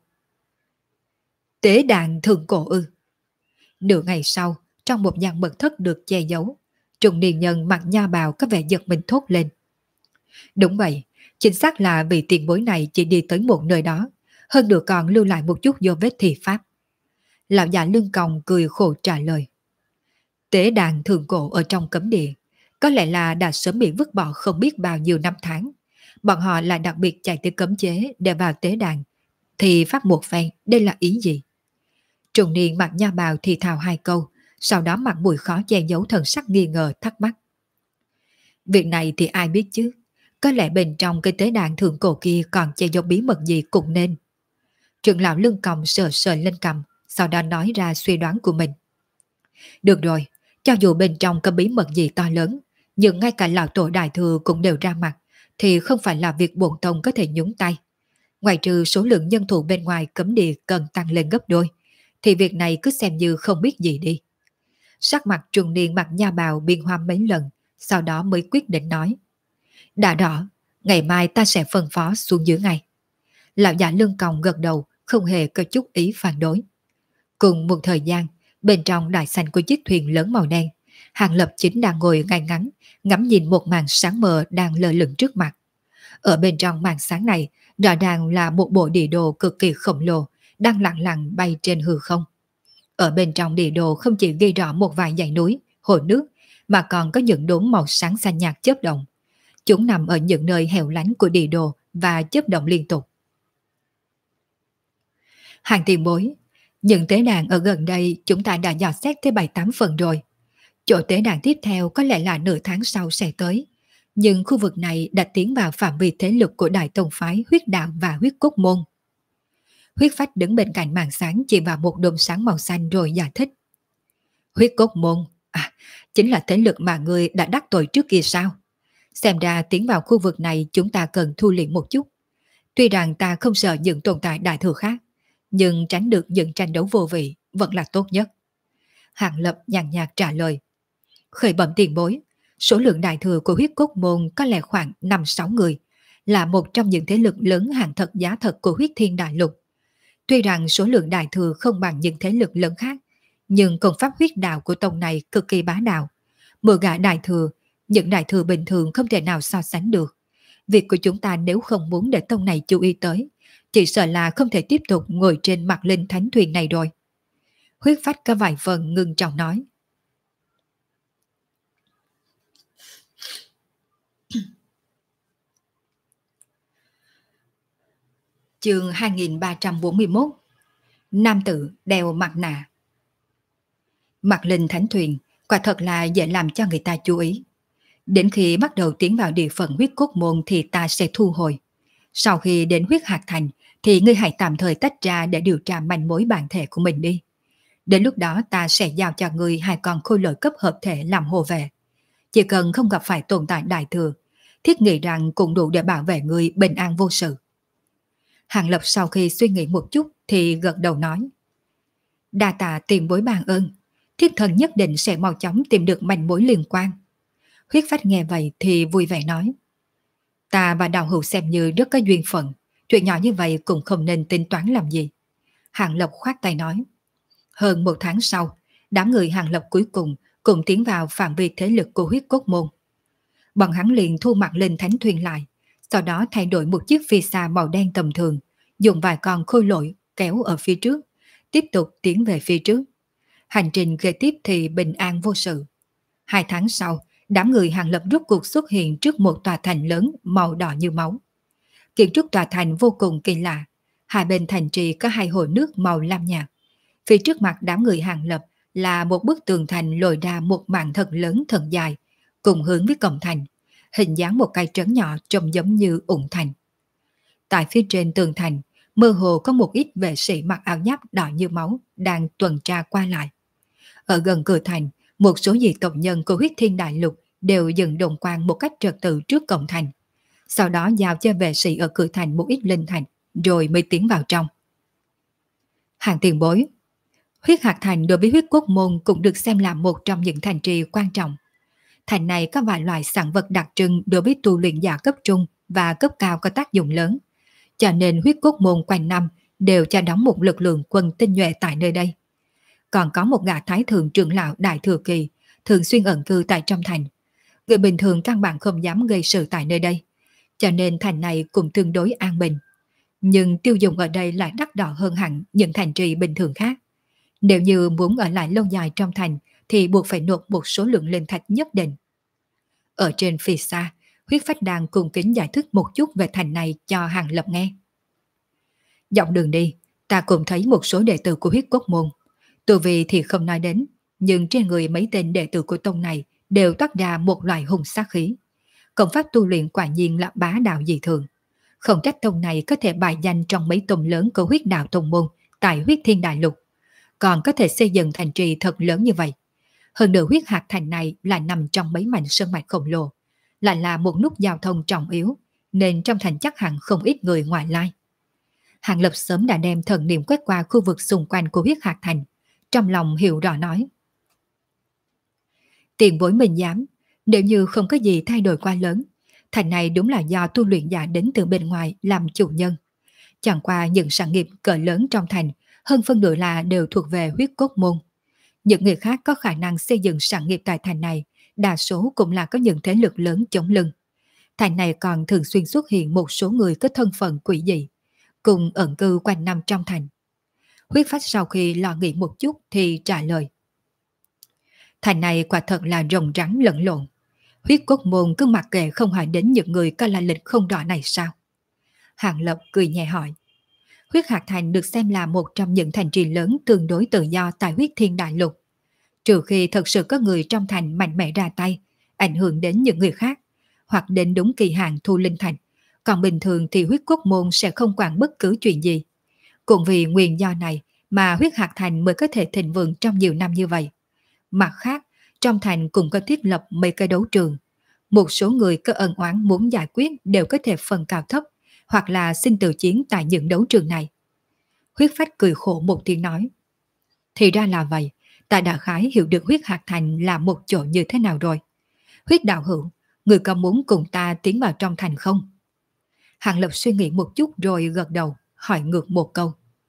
Tế đàn thượng cổ ư? Nửa ngày sau, trong một gian mật thất được che giấu, trung niên nhân mặc nha bào có vẻ giật mình thốt lên. Đúng vậy, chính xác là vì tiền bối này chỉ đi tới một nơi đó, hơn nữa còn lưu lại một chút dấu vết thi pháp. Lão già lưng còng cười khổ trả lời. Tế đàn thượng cổ ở trong cấm địa, có lẽ là đã sớm bị vứt bỏ không biết bao nhiêu năm tháng. Bọn họ lại đặc biệt chạy tới cấm chế để vào tế đàn, thì phát một phen, đây là ý gì? Trung niên mặc nha bào thì thào hai câu, sau đó mặt mũi khó che giấu thần sắc nghi ngờ thắc mắc. Việc này thì ai biết chứ, có lẽ bên trong cái tế đàn thượng cổ kia còn che giấu bí mật gì cũng nên. Trưởng lão lưng còng sờ sờ lên cằm, sau đó nói ra suy đoán của mình. Được rồi, cho dù bên trong có bí mật gì to lớn, nhưng ngay cả lão tổ đại thừa cũng đều ra mặt, thì không phải là việc bổn tông có thể nhúng tay. Ngoài trừ số lượng nhân thủ bên ngoài cấm địa cần tăng lên gấp đôi, thì việc này cứ xem như không biết gì đi. Sắc mặt trung niên mặc nha bào biên hoa mấy lần, sau đó mới quyết định nói. Đã rõ, ngày mai ta sẽ phân phó xuống dưới ngay. Lão già lưng còng gật đầu, không hề có chút ý phản đối. Cùng một thời gian, bên trong đại sảnh của chiếc thuyền lớn màu đen, Hàng Lập chính đang ngồi ngay ngắn, ngắm nhìn một màn sáng mờ đang lơ lửng trước mặt. Ở bên trong màn sáng này, rõ ràng là một bộ địa đồ cực kỳ khổng lồ, đang lặng lặng bay trên hư không. Ở bên trong địa đồ không chỉ ghi rõ một vài dãy núi, hồ nước, mà còn có những đốm màu sáng xanh nhạt chớp động. Chúng nằm ở những nơi hẻo lánh của địa đồ và chớp động liên tục. Hàng tiền bối, những tế đàn ở gần đây chúng ta đã dò xét tới 7-8 phần rồi. Chỗ tế đàn tiếp theo có lẽ là nửa tháng sau sẽ tới, nhưng khu vực này đã tiến vào phạm vi thế lực của Đại Tông phái Huyết Đạo và Huyết Cốt Môn. Huyết Phách đứng bên cạnh màn sáng chỉ vào một đốm sáng màu xanh rồi giải thích. Huyết Cốt Môn, chính là thế lực mà ngươi đã đắc tội trước kia sao? Xem ra tiến vào khu vực này chúng ta cần thu liễm một chút. Tuy rằng ta không sợ những tồn tại đại thừa khác, nhưng tránh được những tranh đấu vô vị vẫn là tốt nhất. Hàng Lập nhàn nhạt trả lời. Khởi bẩm tiền bối, số lượng đại thừa của Huyết Cốt Môn có lẽ khoảng 5-6 người, là một trong những thế lực lớn hàng thật giá thật của Huyết Thiên Đại Lục. Tuy rằng số lượng đại thừa không bằng những thế lực lớn khác, nhưng công pháp huyết đạo của tông này cực kỳ bá đạo. Mỗi gã đại thừa, những đại thừa bình thường không thể nào so sánh được. Việc của chúng ta nếu không muốn để tông này chú ý tới, chỉ sợ là không thể tiếp tục ngồi trên mặt linh thánh thuyền này rồi. Huyết Phách có vài phần ngưng trọng nói. Chương 2341. Nam tử đeo mặt nạ. Mặt linh thánh thuyền quả thật là dễ làm cho người ta chú ý. Đến khi bắt đầu tiến vào địa phận Huyết Cốt Môn thì ta sẽ thu hồi. Sau khi đến Huyết Hạt Thành thì ngươi hãy tạm thời tách ra để điều tra manh mối bản thể của mình đi. Đến lúc đó ta sẽ giao cho ngươi 2 con khôi lỗi cấp hợp thể làm hộ vệ. Chỉ cần không gặp phải tồn tại đại thừa, thiết nghĩ rằng cũng đủ để bảo vệ ngươi bình an vô sự. Hàng Lập sau khi suy nghĩ một chút thì gật đầu nói. Đa tạ tiền bối ban ơn, thiết thần nhất định sẽ mau chóng tìm được manh mối liên quan. Huyết Phách nghe vậy thì vui vẻ nói. Ta và Đào Hữu xem như rất có duyên phận, chuyện nhỏ như vậy cũng không nên tính toán làm gì. Hàng Lập khoát tay nói. Hơn 1 tháng sau, đám người Hàng Lập cuối cùng tiến vào phạm vi thế lực của Huyết Cốt Môn. Bọn hắn liền thu mặt lên thánh thuyền lại, sau đó thay đổi một chiếc phi xa màu đen tầm thường, dùng vài con khôi lỗi kéo ở phía trước, tiếp tục tiến về phía trước. Hành trình kế tiếp thì bình an vô sự. 2 tháng sau, đám người Hàng Lập rốt cuộc xuất hiện trước một tòa thành lớn màu đỏ như máu. Kiến trúc tòa thành vô cùng kỳ lạ, 2 bên thành trì có 2 hồ nước màu lam nhạt. Phía trước mặt đám người Hàng Lập là một bức tường thành lồi ra một mảng thật lớn thật dài, cùng hướng với cổng thành, hình dáng một cây trấn nhỏ trông giống như ủng thành. Tại phía trên tường thành, mơ hồ có một ít vệ sĩ mặc áo giáp đỏ như máu đang tuần tra qua lại. Ở gần cửa thành, một số dị tộc nhân của Huyết Thiên Đại Lục đều dừng đồng quan một cách trật tự trước cổng thành. Sau đó giao cho vệ sĩ ở cửa thành một ít linh thạch, rồi mới tiến vào trong. Hàng tiền bối, Huyết Hạt Thành đối với Huyết Cốt Môn cũng được xem là một trong những thành trì quan trọng. Thành này có vài loại sản vật đặc trưng đối với tu luyện giả cấp trung và cấp cao có tác dụng lớn, cho nên Huyết Cốt Môn quanh năm đều cho đóng một lực lượng quân tinh nhuệ tại nơi đây. Còn có một gã thái thượng trưởng lão đại thừa kỳ thường xuyên ẩn cư tại trong thành. Người bình thường căn bản không dám gây sự tại nơi đây, cho nên thành này cũng tương đối an bình. Nhưng tiêu dùng ở đây lại đắt đỏ hơn hẳn những thành trì bình thường khác. Nếu như muốn ở lại lâu dài trong thành thì buộc phải nộp một số lượng linh thạch nhất định. Ở trên phía xa, Huyết Phách đang cung kính giải thích một chút về thành này cho Hàng Lập nghe. Dọc đường đi, ta cũng thấy một số đệ tử của Huyết Cốt Môn. Tu vi thì không nói đến, nhưng trên người mấy tên đệ tử của tông này đều toát ra một loại hung sát khí. Công pháp tu luyện quả nhiên là bá đạo dị thường. Không trách tông này có thể bài danh trong mấy tông lớn của huyết đạo tông môn tại Huyết Thiên Đại Lục, còn có thể xây dựng thành trì thật lớn như vậy. Hơn nữa Huyết Hạt Thành này là nằm trong mấy mảnh sơn mạch khổng lồ, lại là một nút giao thông trọng yếu, nên trong thành chắc hẳn không ít người ngoại lai. Hàng Lập sớm đã đem thần niệm quét qua khu vực xung quanh của Huyết Hạt Thành, trong lòng hiểu rõ nói. Tiền bối mình dám, nếu như không có gì thay đổi quá lớn, thành này đúng là do tu luyện giả đến từ bên ngoài làm chủ nhân. Chẳng qua những sản nghiệp cỡ lớn trong thành, hơn phân nửa là đều thuộc về Huyết Cốt Môn. Những người khác có khả năng xây dựng sản nghiệp tại thành này, đa số cũng là có những thế lực lớn chống lưng. Thành này còn thường xuyên xuất hiện một số người có thân phận quỷ dị, cùng ẩn cư quanh năm trong thành. Huyết Phách sau khi lo nghĩ một chút thì trả lời. Thành này quả thật là rồng rắn lẫn lộn. Huyết Cốt Môn cứ mặc kệ không hỏi đến những người có lai lịch không rõ này sao? Hàng Lập cười nhẹ hỏi. Huyết Hạt Thành được xem là một trong những thành trì lớn tương đối tự do tại Huyết Thiên Đại Lục. trừ khi thật sự có người trong thành mạnh mẽ ra tay, ảnh hưởng đến những người khác, hoặc đến đúng kỳ hạn thu linh thạch, còn bình thường thì huyết cốt môn sẽ không quản bất cứ chuyện gì. Cũng vì nguyên do này mà huyết hạt thành mới có thể thịnh vượng trong nhiều năm như vậy. Mặt khác, trong thành cũng có thiết lập mấy cái đấu trường. Một số người có ân oán muốn giải quyết đều có thể phân cao thấp, hoặc là xin từ chiến tại những đấu trường này. Huyết phách cười khổ một tiếng nói. Thì ra là vậy, ta đã khái hiểu được huyết hạt thành là một chỗ như thế nào rồi. Huyết đạo hữu, người có muốn cùng ta tiến vào trong thành không? Hàng Lập suy nghĩ một chút rồi gật đầu, hỏi ngược một câu.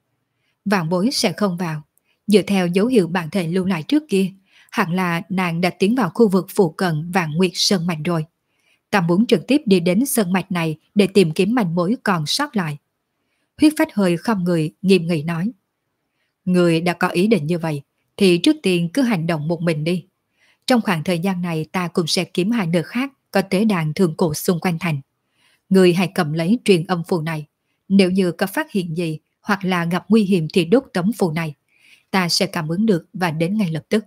Vạn bối sẽ không vào. Dựa theo dấu hiệu bản thể lưu lại trước kia, hẳn là nàng đã tiến vào khu vực phụ cận Vạn Nguyệt Sơn Mạch rồi. Ta muốn trực tiếp đi đến sơn mạch này để tìm kiếm manh mối còn sót lại. Huyết phách hơi không người, nghiêm nghị nói. Người đã có ý định như vậy, thì trước tiên cứ hành động một mình đi. Trong khoảng thời gian này ta cũng sẽ kiếm hai nơi khác có tế đàn thường cổ xung quanh thành. Người hãy cầm lấy truyền âm phù này. Nếu như có phát hiện gì hoặc là gặp nguy hiểm thì đốt tấm phù này. Ta sẽ cảm ứng được và đến ngay lập tức.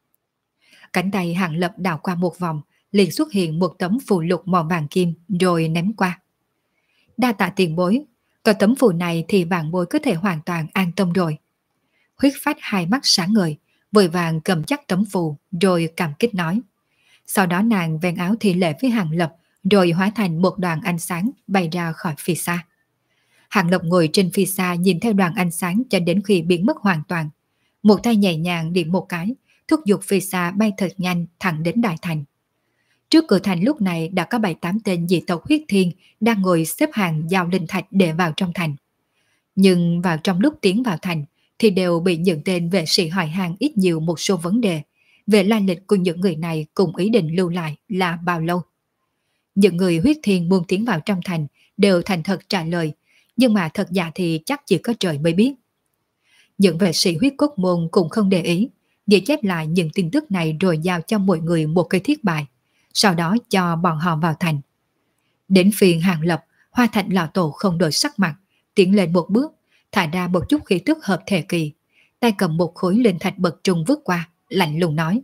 Cánh tay Hàng Lập đảo qua một vòng, liền xuất hiện một tấm phù lục màu vàng kim rồi ném qua. Đa tạ tiền bối, có tấm phù này thì vạn bối có thể hoàn toàn an tâm rồi. Huyết phách hai mắt sáng ngời, vội vàng cầm chắc tấm phù rồi cảm kích nói. Sau đó nàng ven áo thi lễ với Hàng Lập rồi hóa thành một đoàn ánh sáng bay ra khỏi phi xa. Hàng Lập ngồi trên phi xa nhìn theo đoàn ánh sáng cho đến khi biến mất hoàn toàn. Một tay nhẹ nhàng điểm một cái, thúc giục phi xa bay thật nhanh thẳng đến đại thành. Trước cửa thành lúc này đã có 7-8 tên dị tộc huyết thiên đang ngồi xếp hàng giao linh thạch để vào trong thành. Nhưng vào trong lúc tiến vào thành thì đều bị những tên vệ sĩ hỏi hàng ít nhiều một số vấn đề về lai lịch của những người này cùng ý định lưu lại là bao lâu. Những người huyết thiên muốn tiến vào trong thành đều thành thật trả lời, nhưng mà thật giả thì chắc chỉ có trời mới biết. Những vệ sĩ huyết cốt môn cũng không để ý, ghi chép lại những tin tức này rồi giao cho mọi người một cây thiết bài, sau đó cho bọn họ vào thành. Đến phiên Hàng Lập, Hoa Thạch lão tổ không đổi sắc mặt, tiến lên một bước, thả ra một chút khí tức hợp thể kỳ, tay cầm một khối linh thạch bậc trung vứt qua, lạnh lùng nói.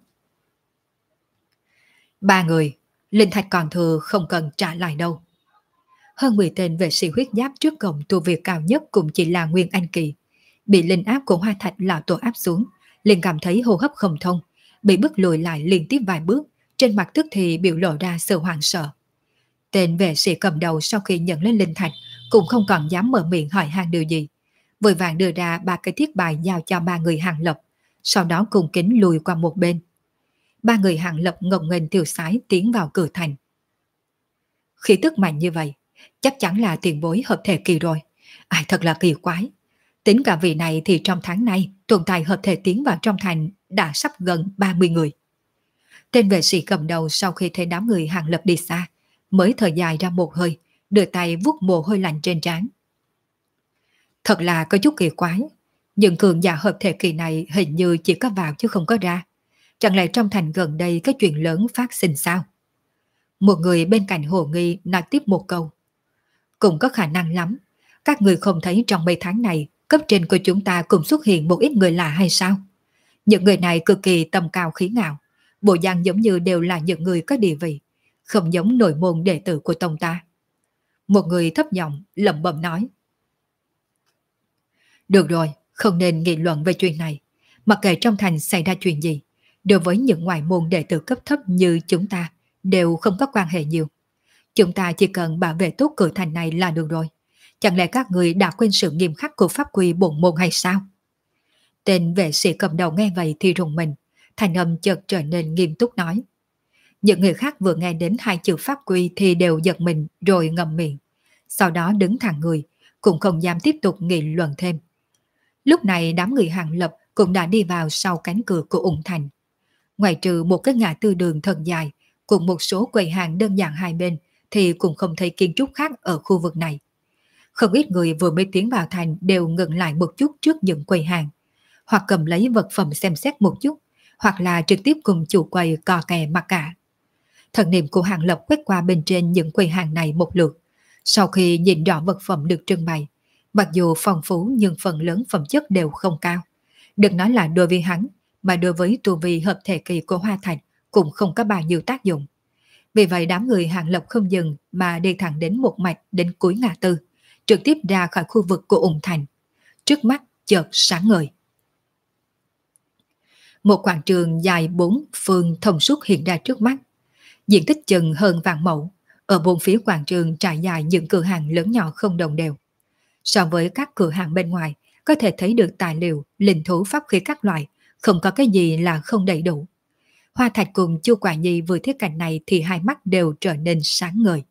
3 người, linh thạch còn thừa không cần trả lại đâu. Hơn 10 tên vệ sĩ huyết giáp trước cổng tu vi cao nhất cũng chỉ là Nguyên Anh kỳ. Bị linh áp của Hoa Thạch lão tổ áp xuống, liền cảm thấy hô hấp không thông, bị bức lùi lại liên tiếp vài bước, trên mặt tức thì biểu lộ ra sự hoảng sợ. Tên vệ sĩ cầm đầu sau khi nhận lên linh thạch cũng không còn dám mở miệng hỏi han điều gì, vội vàng đưa ra 3 cái thiết bài giao cho 3 người Hàng Lập, sau đó cùng kính lùi qua một bên. 3 người Hàng Lập ngông nghênh tiêu sái tiến vào cửa thành. Khí tức mạnh như vậy, chắc chắn là tiền bối hợp thể kỳ rồi. Ai thật là kỳ quái. Tính cả vị này thì trong tháng này tồn tại hợp thể tiến vào trong thành đã sắp gần 30 người. Tên vệ sĩ cầm đầu sau khi thấy đám người Hàng Lập đi xa, mới thở dài ra một hơi, đưa tay vuốt mồ hôi lạnh trên trán. Thật là có chút kỳ quái, những cường giả hợp thể kỳ này hình như chỉ có vào chứ không có ra. Chẳng lẽ trong thành gần đây có chuyện lớn phát sinh sao? Một người bên cạnh hồ nghi nói tiếp một câu. Cũng có khả năng lắm, các người không thấy trong mấy tháng này cấp trên của chúng ta cũng xuất hiện một ít người lạ hay sao? Những người này cực kỳ tầm cao khí ngạo, bộ dạng giống như đều là những người có địa vị, không giống nội môn đệ tử của tông ta. Một người thấp giọng lẩm bẩm nói. Được rồi, không nên nghị luận về chuyện này. Mặc kệ trong thành xảy ra chuyện gì, đối với những ngoại môn đệ tử cấp thấp như chúng ta đều không có quan hệ nhiều. Chúng ta chỉ cần bảo vệ tốt cửa thành này là được rồi. Chẳng lẽ các người đã quên sự nghiêm khắc của pháp quy bổn môn hay sao? Tên vệ sĩ cầm đầu nghe vậy thì rùng mình, thành âm chợt trở nên nghiêm túc nói. Những người khác vừa nghe đến 2 chữ pháp quy thì đều giật mình rồi ngậm miệng. Sau đó đứng thẳng người, cũng không dám tiếp tục nghị luận thêm. Lúc này đám người Hàng Lập cũng đã đi vào sau cánh cửa của Ung Thành. Ngoài trừ một cái ngã tư đường thật dài, cùng một số quầy hàng đơn giản hai bên, thì cũng không thấy kiến trúc khác ở khu vực này. Không ít người vừa mới tiến vào thành đều ngừng lại một chút trước những quầy hàng, hoặc cầm lấy vật phẩm xem xét một chút, hoặc là trực tiếp cùng chủ quầy cò kè mặc cả. Thần niệm của Hàng Lập quét qua bên trên những quầy hàng này một lượt. Sau khi nhìn rõ vật phẩm được trưng bày, mặc dù phong phú nhưng phần lớn phẩm chất đều không cao. Đừng nói là đối với hắn, mà đối với tu vi hợp thể kỳ của Hoa Thạch cũng không có bao nhiêu tác dụng. Vì vậy đám người Hàng Lập không dừng mà đi thẳng đến một mạch đến cuối ngã tư, trực tiếp ra khỏi khu vực của Ung Thành. Trước mắt chợt sáng ngời. Một quảng trường dài 4 phương thông suốt hiện ra trước mắt. Diện tích chừng hơn vạn mẫu. Ở bốn phía quảng trường trải dài những cửa hàng lớn nhỏ không đồng đều. So với các cửa hàng bên ngoài, có thể thấy được tài liệu, linh thú pháp khí các loại, không có cái gì là không đầy đủ. Hoa Thạch cùng Chu Quả Nhi vừa thấy cảnh này thì hai mắt đều trở nên sáng ngời.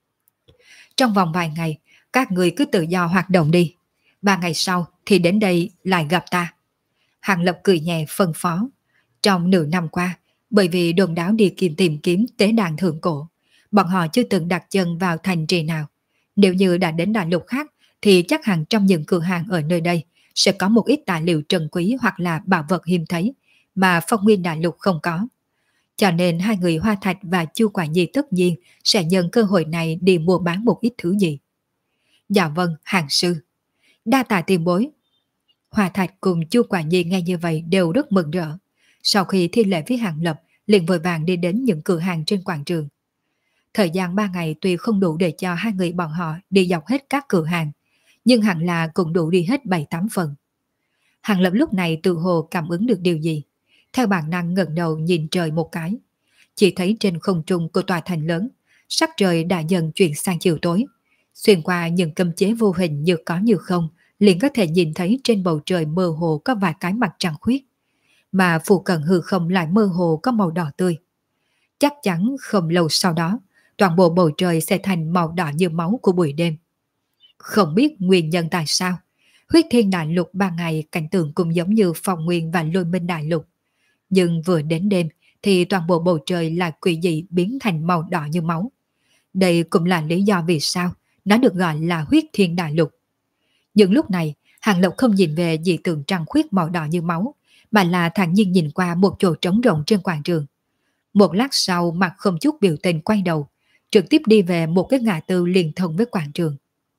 Trong vòng vài ngày, các người cứ tự do hoạt động đi. 3 ngày sau thì đến đây lại gặp ta. Hàng Lập cười nhẹ phân phó. Trong nửa năm qua, bởi vì đồn đáo đi tìm kiếm tế đàn thượng cổ, bọn họ chưa từng đặt chân vào thành trì nào. Nếu như đã đến đại lục khác, thì chắc hẳn trong những cửa hàng ở nơi đây sẽ có một ít tài liệu trân quý hoặc là bảo vật hiếm thấy mà phong nguyên đại lục không có. Cho nên hai người Hoa Thạch và Chu Quả Nhi tất nhiên sẽ nhân cơ hội này đi mua bán một ít thứ gì. Dạ vâng, hàng sư. Đa tạ tiền bối. Hoa Thạch cùng Chu Quả Nhi nghe như vậy đều rất mừng rỡ. Sau khi thi lễ với Hàng Lập, liền vội vàng đi đến những cửa hàng trên quảng trường. Thời gian 3 ngày tuy không đủ để cho hai người bọn họ đi dọc hết các cửa hàng, nhưng hẳn là cũng đủ đi hết 7-8 phần. Hàng Lập lúc này tự hồ cảm ứng được điều gì. Theo bản năng ngẩng đầu nhìn trời một cái. Chỉ thấy trên không trung của tòa thành lớn, sắc trời đã dần chuyển sang chiều tối. Xuyên qua những cấm chế vô hình như có như không, liền có thể nhìn thấy trên bầu trời mơ hồ có vài cái mặt trăng khuyết. Mà phụ cận hư không lại mơ hồ có màu đỏ tươi. Chắc chắn không lâu sau đó, toàn bộ bầu trời sẽ thành màu đỏ như máu của buổi đêm. Không biết nguyên nhân tại sao, Huyết Thiên Đại Lục 3 ngày cảnh tượng cũng giống như Phong Nguyên và Lôi Minh Đại Lục. Nhưng vừa đến đêm thì toàn bộ bầu trời lại quỷ dị biến thành màu đỏ như máu. Đây cũng là lý do vì sao nó được gọi là Huyết Thiên Đại Lục. Nhưng lúc này, Hàng Lập không nhìn về dị tượng trăng khuyết màu đỏ như máu, mà là thản nhiên nhìn qua một chỗ trống rộng trên quảng trường. Một lát sau mặt không chút biểu tình quay đầu, trực tiếp đi về một cái ngã tư liền thông với quảng trường.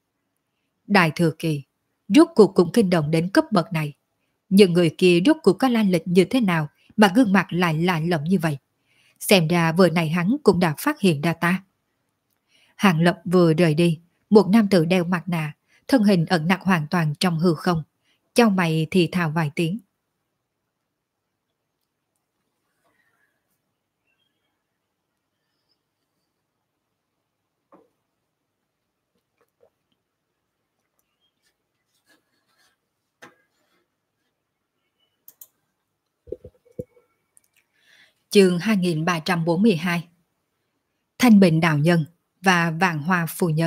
Đại Thừa Kỳ, rốt cuộc cũng kinh động đến cấp bậc này. Nhưng người kia rốt cuộc có lai lịch như thế nào mà gương mặt lại lạ lẫm như vậy? Xem ra vừa này hắn cũng đã phát hiện ra ta. Hàng Lập vừa rời đi, một nam tử đeo mặt nạ, thân hình ẩn nặc hoàn toàn trong hư không. Chau mày thì thào vài tiếng. Chương 2342 Thanh Bình Đạo Nhân và Vạn Hoa Phu Nhân.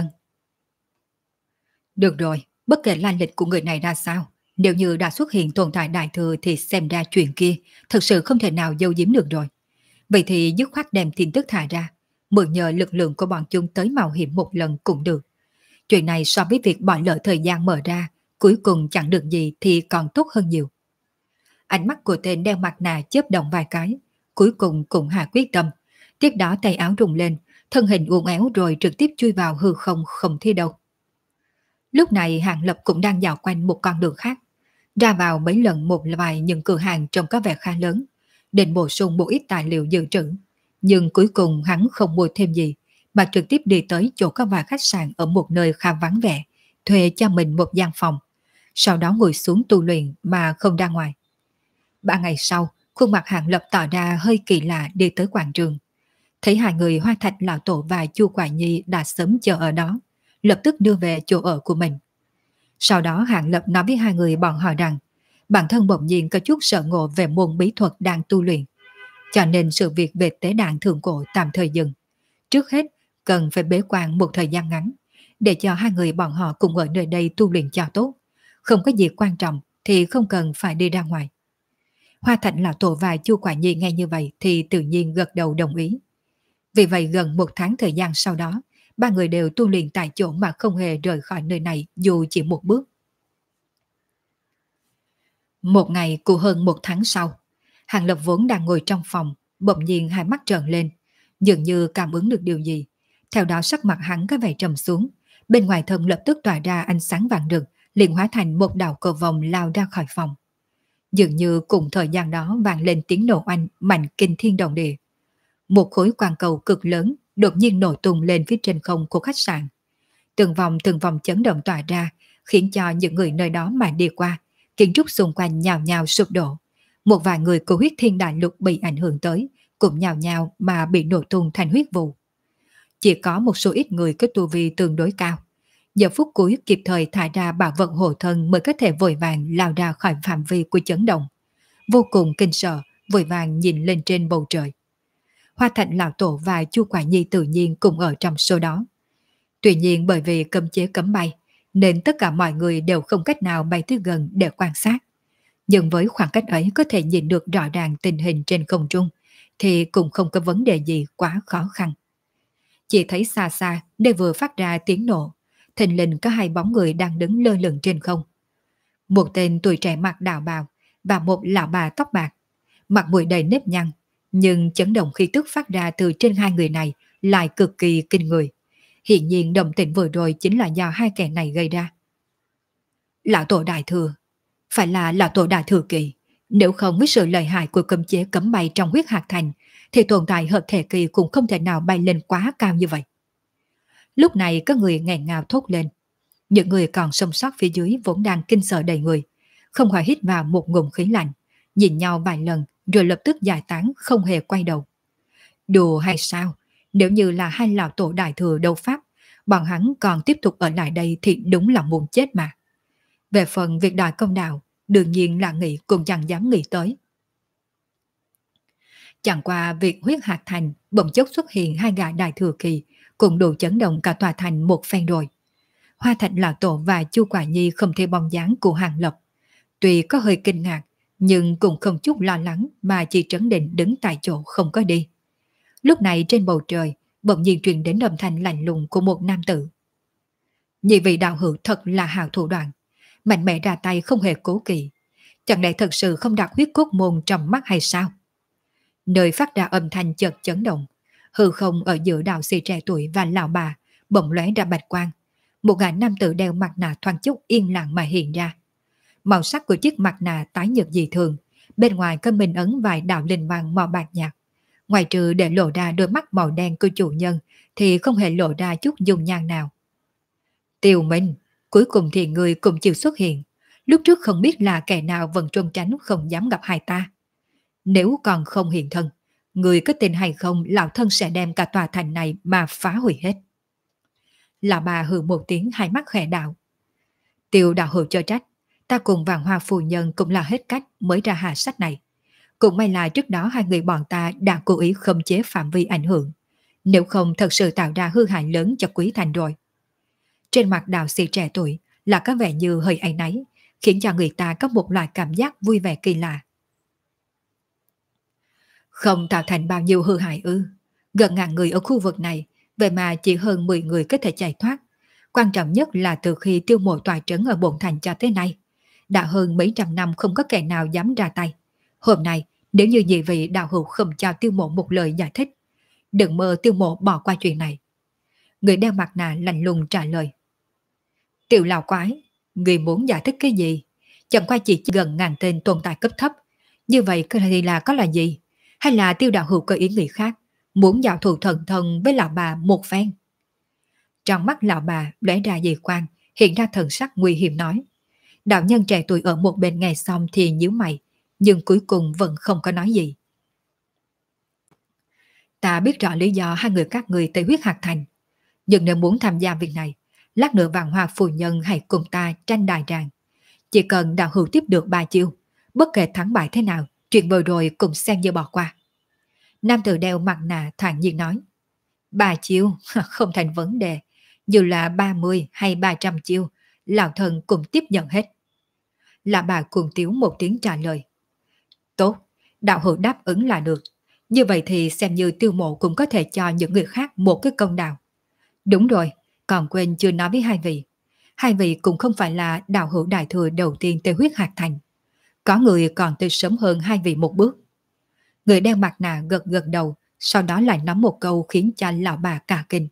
Được rồi, bất kể lai lịch của người này ra sao, nếu như đã xuất hiện tồn tại đại thừa thì xem ra chuyện kia thật sự không thể nào giấu giếm được rồi. Vậy thì dứt khoát đem tin tức thả ra, mượn nhờ lực lượng của bọn chúng tới mạo hiểm một lần cũng được. Chuyện này so với việc bỏ lỡ thời gian mở ra, cuối cùng chẳng được gì thì còn tốt hơn nhiều. Ánh mắt của tên đeo mặt nạ chớp động vài cái, cuối cùng cũng hạ quyết tâm. Tiếp đó tay áo rung lên, thân hình uốn éo rồi trực tiếp chui vào hư không không thấy đâu. Lúc này Hàng Lập cũng đang dạo quanh một con đường khác, ra vào mấy lần một vài những cửa hàng trông có vẻ khá lớn, định bổ sung một ít tài liệu dự trữ. Nhưng cuối cùng hắn không mua thêm gì, mà trực tiếp đi tới chỗ có vài khách sạn ở một nơi khá vắng vẻ, thuê cho mình một gian phòng. Sau đó ngồi xuống tu luyện mà không ra ngoài. 3 ngày sau, khuôn mặt Hàng Lập tỏ ra hơi kỳ lạ đi tới quảng trường. Thấy hai người Hoa Thạch Lão Tổ và Chu Quả Nhi đã sớm chờ ở đó, lập tức đưa về chỗ ở của mình. Sau đó Hàng Lập nói với hai người bọn họ rằng bản thân bỗng nhiên có chút sợ ngộ về môn bí thuật đang tu luyện, cho nên sự việc về tế đàn thượng cổ tạm thời dừng. Trước hết cần phải bế quan một thời gian ngắn, để cho hai người bọn họ cùng ở nơi đây tu luyện cho tốt. Không có gì quan trọng thì không cần phải đi ra ngoài. Hoa Thạch Lão Tổ và Chu Quả Nhi nghe như vậy thì tự nhiên gật đầu đồng ý. Vì vậy gần 1 tháng thời gian sau đó, ba người đều tu luyện tại chỗ mà không hề rời khỏi nơi này dù chỉ một bước. Một ngày cụ hơn 1 tháng sau, Hàng Lập vốn đang ngồi trong phòng, bỗng nhiên hai mắt trợn lên, dường như cảm ứng được điều gì. Theo đó sắc mặt hắn có vẻ trầm xuống, bên ngoài thân lập tức tỏa ra ánh sáng vàng rực, liền hóa thành một đạo cầu vòng lao ra khỏi phòng. Dường như cùng thời gian đó vang lên tiếng nổ oanh mạnh kinh thiên động địa. Một khối quang cầu cực lớn đột nhiên nổ tung lên phía trên không của khách sạn. Từng vòng chấn động tỏa ra, khiến cho những người nơi đó mà đi qua, kiến trúc xung quanh nhào nhào sụp đổ. Một vài người của huyết thiên đại lục bị ảnh hưởng tới, cũng nhào nhào mà bị nổ tung thành huyết vụ. Chỉ có một số ít người có tu vi tương đối cao. Giờ phút cuối kịp thời thải ra bảo vật hộ thân mới có thể vội vàng lao ra khỏi phạm vi của chấn động. Vô cùng kinh sợ, vội vàng nhìn lên trên bầu trời. Hoa Thạch Lão Tổ và Chu Quả Nhi tự nhiên cùng ở trong số đó. Tuy nhiên bởi vì cấm chế cấm bay, nên tất cả mọi người đều không cách nào bay tới gần để quan sát. Nhưng với khoảng cách ấy có thể nhìn được rõ ràng tình hình trên không trung, thì cũng không có vấn đề gì quá khó khăn. Chỉ thấy xa xa, nơi vừa phát ra tiếng nổ, thình lình có hai bóng người đang đứng lơ lửng trên không. Một tên tuổi trẻ mặc đạo bào và một lão bà tóc bạc, mặt mũi đầy nếp nhăn, nhưng chấn động khí tức phát ra từ trên hai người này lại cực kỳ kinh người. Hiện nhiên động tĩnh vừa rồi chính là do hai kẻ này gây ra. Lão tổ đại thừa, phải là lão tổ đại thừa kỳ, nếu không với sự lợi hại của cấm chế cấm bay trong huyết hạt thành, thì tồn tại hợp thể kỳ cũng không thể nào bay lên quá cao như vậy. Lúc này có người nghẹn ngào thốt lên. Những người còn sống sót phía dưới vốn đang kinh sợ đầy người, không khỏi hít vào một ngụm khí lạnh, nhìn nhau vài lần rồi lập tức giải tán không hề quay đầu. Đùa hay sao? Nếu như là hai lão tổ đại thừa đấu pháp, bọn hắn còn tiếp tục ở lại đây thì đúng là muốn chết mà. Về phần việc đòi công đạo, đương nhiên là nghĩ cũng chẳng dám nghĩ tới. Chẳng qua việc huyết hạt thành bỗng chốc xuất hiện hai gã đại thừa kỳ cũng đủ chấn động cả tòa thành một phen rồi. Hoa Thạch Lão Tổ và Chu Quả Nhi không thấy bóng dáng của Hàng Lập. Tuy có hơi kinh ngạc, nhưng cũng không chút lo lắng mà chỉ trấn định đứng tại chỗ không có đi. Lúc này trên bầu trời, bỗng nhiên truyền đến âm thanh lạnh lùng của một nam tử. Nhị vị đạo hữu thật là hào thủ đoạn, mạnh mẽ ra tay không hề cố kỵ. Chẳng lẽ thật sự không đặt huyết cốt môn trong mắt hay sao? Nơi phát ra âm thanh chợt chấn động, hư không ở giữa đạo sĩ trẻ tuổi và lão bà bỗng lóe ra bạch quang. Một gã nam tử đeo mặt nạ thoáng chút yên lặng mà hiện ra. Màu sắc của chiếc mặt nạ tái nhợt dị thường, bên ngoài có minh ấn vài đạo linh văn màu bạc nhạt. Ngoài trừ để lộ ra đôi mắt màu đen của chủ nhân thì không hề lộ ra chút dung nhan nào. Tiêu Minh, cuối cùng thì người cũng chịu xuất hiện. Lúc trước không biết là kẻ nào vẫn trốn tránh không dám gặp hai ta. Nếu còn không hiện thân, người có tin hay không lão thân sẽ đem cả tòa thành này mà phá hủy hết. Lão bà hừ một tiếng hai mắt khẽ đạo. Tiêu đạo hữu cho trách, ta cùng Vạn Hoa phu nhân cũng là hết cách mới ra hạ sách này. Cũng may là trước đó hai người bọn ta đã cố ý khống chế phạm vi ảnh hưởng. Nếu không thật sự tạo ra hư hại lớn cho Quý Thành rồi. Trên mặt đạo sĩ trẻ tuổi là có vẻ như hơi áy náy, khiến cho người ta có một loại cảm giác vui vẻ kỳ lạ. Không tạo thành bao nhiêu hư hại ư? Gần ngàn người ở khu vực này, vậy mà chỉ hơn 10 người có thể chạy thoát. Quan trọng nhất là từ khi tiêu mộ tòa trấn ở bổn thành cho tới nay, đã hơn mấy trăm năm không có kẻ nào dám ra tay. Hôm nay, nếu như nhị vị đạo hữu không cho tiêu mộ một lời giải thích, đừng mơ tiêu mộ bỏ qua chuyện này. Người đeo mặt nạ lạnh lùng trả lời. Tiểu lão quái, người muốn giải thích cái gì? Chẳng qua chỉ gần ngàn tên tồn tại cấp thấp. Như vậy thì là có là gì? Hay là tiêu đạo hữu có ý nghĩ khác, muốn giao thủ thần thần với lão bà một phen? Trong mắt lão bà lóe ra dị quang, hiện ra thần sắc nguy hiểm nói. Đạo nhân trẻ tuổi ở một bên nghe xong thì nhíu mày, nhưng cuối cùng vẫn không có nói gì. Ta biết rõ lý do hai người các người tới huyết hạt thành, nhưng nếu muốn tham gia việc này, lát nữa Vạn Hoa phu nhân hãy cùng ta tranh đài tràng. Chỉ cần đạo hữu tiếp được 3 chiêu, bất kể thắng bại thế nào, chuyện vừa rồi cũng xem như bỏ qua. Nam tử đeo mặt nạ thản nhiên nói. 3 chiêu, không thành vấn đề. Dù là 30 hay 300 chiêu, lão thần cũng tiếp nhận hết. Là bà cuồng tiếu một tiếng trả lời. Tốt, đạo hữu đáp ứng là được. Như vậy thì xem như tiêu mộ cũng có thể cho những người khác một cái công đạo. Đúng rồi, còn quên chưa nói với hai vị. Hai vị cũng không phải là đạo hữu đại thừa đầu tiên tới huyết hạt thành. Có người còn tới sớm hơn hai vị một bước. Người đeo mặt nạ gật gật đầu, sau đó lại nói một câu khiến cho lão bà cả kinh.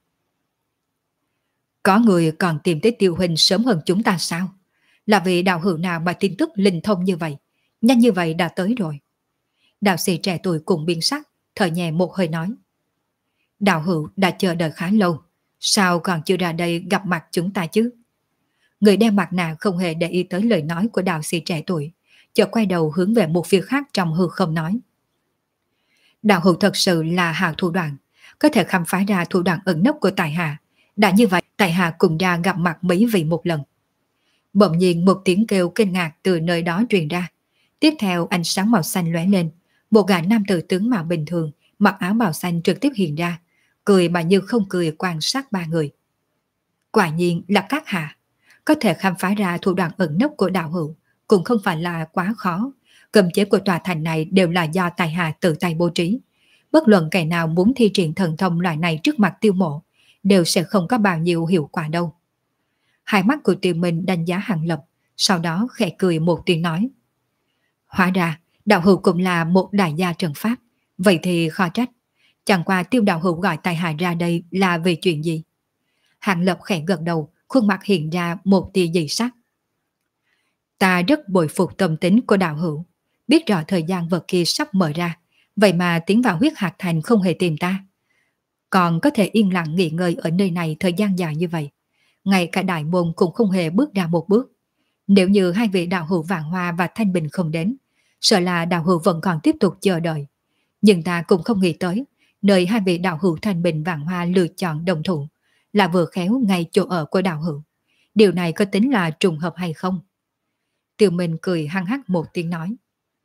Có người còn tìm tới tiêu huynh sớm hơn chúng ta sao? Là vì đạo hữu nào mà tin tức linh thông như vậy? nhanh như vậy đã tới rồi. Đạo sĩ trẻ tuổi cùng biến sắc, thở nhẹ một hơi nói. Đạo hữu đã chờ đợi khá lâu, sao còn chưa ra đây gặp mặt chúng ta chứ? Người đeo mặt nạ không hề để ý tới lời nói của đạo sĩ trẻ tuổi, chợt quay đầu hướng về một phía khác trong hư không nói. Đạo hữu thật sự là hào thủ đoạn, có thể khám phá ra thủ đoạn ẩn nấp của tại hạ. Đã như vậy, tại hạ cùng ra gặp mặt mấy vị một lần. Bỗng nhiên một tiếng kêu kinh ngạc từ nơi đó truyền ra. Tiếp theo ánh sáng màu xanh lóe lên, một gã nam tử tướng mạo bình thường, mặc áo bào xanh trực tiếp hiện ra, cười mà như không cười quan sát ba người. Quả nhiên là các hạ, có thể khám phá ra thủ đoạn ẩn nấp của đạo hữu, cũng không phải là quá khó. Cấm chế của tòa thành này đều là do tài hạ tự tay bố trí. Bất luận kẻ nào muốn thi triển thần thông loại này trước mặt Tiêu Mộ, đều sẽ không có bao nhiêu hiệu quả đâu. Hai mắt của Tiêu Minh đánh giá Hàng Lập, sau đó khẽ cười một tiếng nói. Hóa ra, đạo hữu cũng là một đại gia trận pháp, vậy thì khó trách. Chẳng qua Tiêu đạo hữu gọi tài hạ ra đây là vì chuyện gì? Hàng Lập khẽ gật đầu, khuôn mặt hiện ra một tia dị sắc. Ta rất bội phục tâm tính của đạo hữu, biết rõ thời gian vật kia sắp mở ra, vậy mà tiến vào huyết hạt thành không hề tìm ta. Còn có thể yên lặng nghỉ ngơi ở nơi này thời gian dài như vậy. Ngay cả đại môn cũng không hề bước ra một bước. Nếu như hai vị đạo hữu Vạn Hoa và Thanh Bình không đến, sợ là đạo hữu vẫn còn tiếp tục chờ đợi. Nhưng ta cũng không nghĩ tới, nơi hai vị đạo hữu Thanh Bình Vạn Hoa lựa chọn đồng thủ, là vừa khéo ngay chỗ ở của đạo hữu. Điều này có tính là trùng hợp hay không? Tiêu Minh cười hăng hắc một tiếng nói.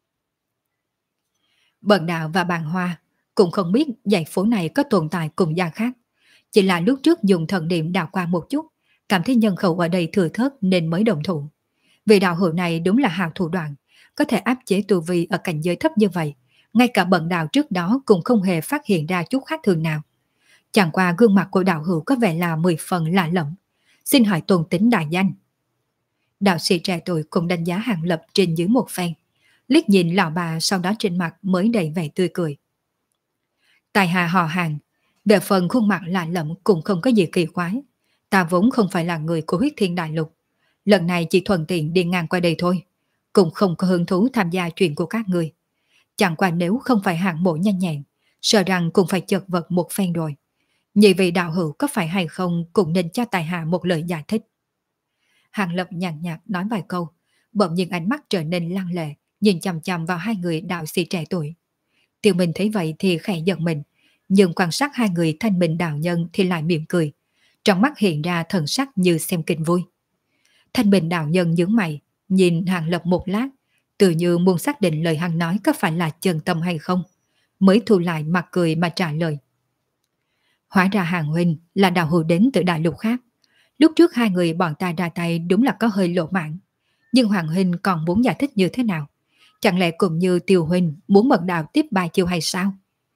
Bần đạo và Bàn Hoa cũng không biết dãy phố này có tồn tại cùng gia khác. Chỉ là lúc trước dùng thần niệm đào qua một chút, cảm thấy nhân khẩu ở đây thừa thớt nên mới đồng thủ. Vì đạo hữu này đúng là hào thủ đoạn, có thể áp chế tu vi ở cảnh giới thấp như vậy. Ngay cả bần đạo trước đó cũng không hề phát hiện ra chút khác thường nào. Chẳng qua gương mặt của đạo hữu có vẻ là 10 phần lạ lẫm. Xin hỏi tôn tính đại danh. Đạo sĩ trẻ tuổi cũng đánh giá Hàng Lập trên dưới một phen. Liếc nhìn lão bà, sau đó trên mặt mới đầy vẻ tươi cười. Tài hạ họ Hàng, về phần khuôn mặt lạ lẫm cũng không có gì kỳ quái. Ta vốn không phải là người của huyết thiên đại lục. Lần này chỉ thuận tiện đi ngang qua đây thôi. Cũng không có hứng thú tham gia chuyện của các người. Chẳng qua nếu không phải hạng mộ nhanh nhẹn, sợ rằng cũng phải chật vật một phen rồi. Nhị vị đạo hữu có phải hay không cũng nên cho tài hạ một lời giải thích. Hàng Lập nhàn nhạt nói vài câu, bỗng nhiên ánh mắt trở nên lăng lệ, nhìn chằm chằm vào hai người đạo sĩ trẻ tuổi. Tiêu Minh thấy vậy thì khẽ giật mình, nhưng quan sát hai người Thanh Minh đạo nhân thì lại mỉm cười. Trong mắt hiện ra thần sắc như xem kịch vui. Thanh Minh đạo nhân nhướng mày, nhìn Hàng Lập một lát, tự như muốn xác định lời hắn nói có phải là chân tâm hay không, mới thu lại mặt cười mà trả lời. Hóa ra Hàng huynh là đạo hữu đến từ đại lục khác. Lúc trước hai người bọn ta ra tay đúng là có hơi lộ mạng. Nhưng Hoàng huynh còn muốn giải thích như thế nào? Chẳng lẽ cũng như Tiêu huynh muốn mật đạo tiếp 3 chiêu hay sao?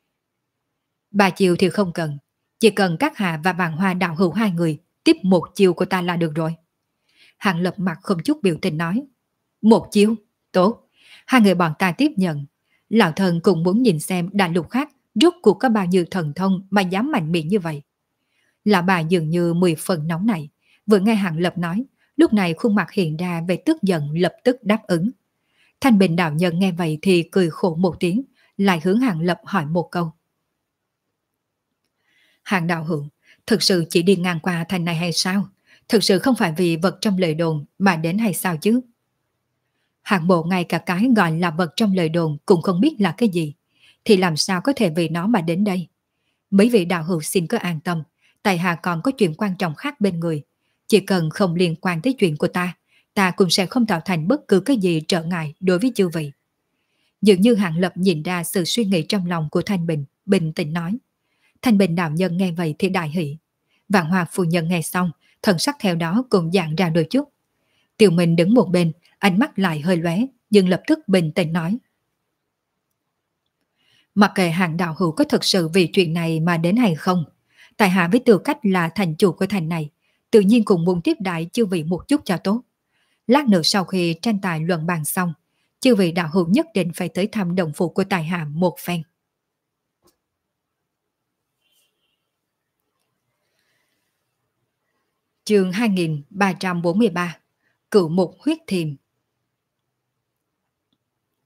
3 chiêu thì không cần, chỉ cần các hạ và Vạn Hoa đạo hữu hai người tiếp một chiêu của ta là được rồi. Hàng Lập mặt không chút biểu tình nói. Một chiêu? Tốt. Hai người bọn ta tiếp nhận. Lão thần cũng muốn nhìn xem đại lục khác rốt cuộc có bao nhiêu thần thông mà dám mạnh miệng như vậy. Lão bà dường như 10 phần nóng này. Vừa nghe Hàng Lập nói, lúc này khuôn mặt hiện ra về tức giận, lập tức đáp ứng. Thanh Bình đạo nhân nghe vậy thì cười khổ một tiếng, lại hướng Hàng Lập hỏi một câu. Hàng đạo hữu, thực sự chỉ đi ngang qua thành này hay sao? Thực sự không phải vì vật trong lời đồn mà đến hay sao chứ? Hàng bộ ngay cả cái gọi là vật trong lời đồn cũng không biết là cái gì, thì làm sao có thể vì nó mà đến đây? Mấy vị đạo hữu xin cứ an tâm, tại hạ còn có chuyện quan trọng khác bên người. Chỉ cần không liên quan tới chuyện của ta cũng sẽ không tạo thành bất cứ cái gì trở ngại đối với chư vị. Dường như Hàng Lập nhìn ra sự suy nghĩ trong lòng của Thanh Bình, bình tĩnh nói. Thanh Bình đạo nhân nghe vậy thì đại hỷ. Vạn Hoa phu nhân nghe xong, thần sắc theo đó cũng dạng ra đôi chút. Tiêu Minh đứng một bên, ánh mắt lại hơi lóe, nhưng lập tức bình tĩnh nói. Mặc kệ Hàng đạo hữu có thực sự vì chuyện này mà đến hay không, tại hạ với tư cách là thành chủ của thành này, tự nhiên cũng muốn tiếp đại chư vị một chút cho tốt. Lát nữa sau khi tranh tài luận bàn xong, chư vị đạo hữu nhất định phải tới thăm đồng phụ của tài hạ một phen. Chương 2343 Cựu mục huyết thiềm.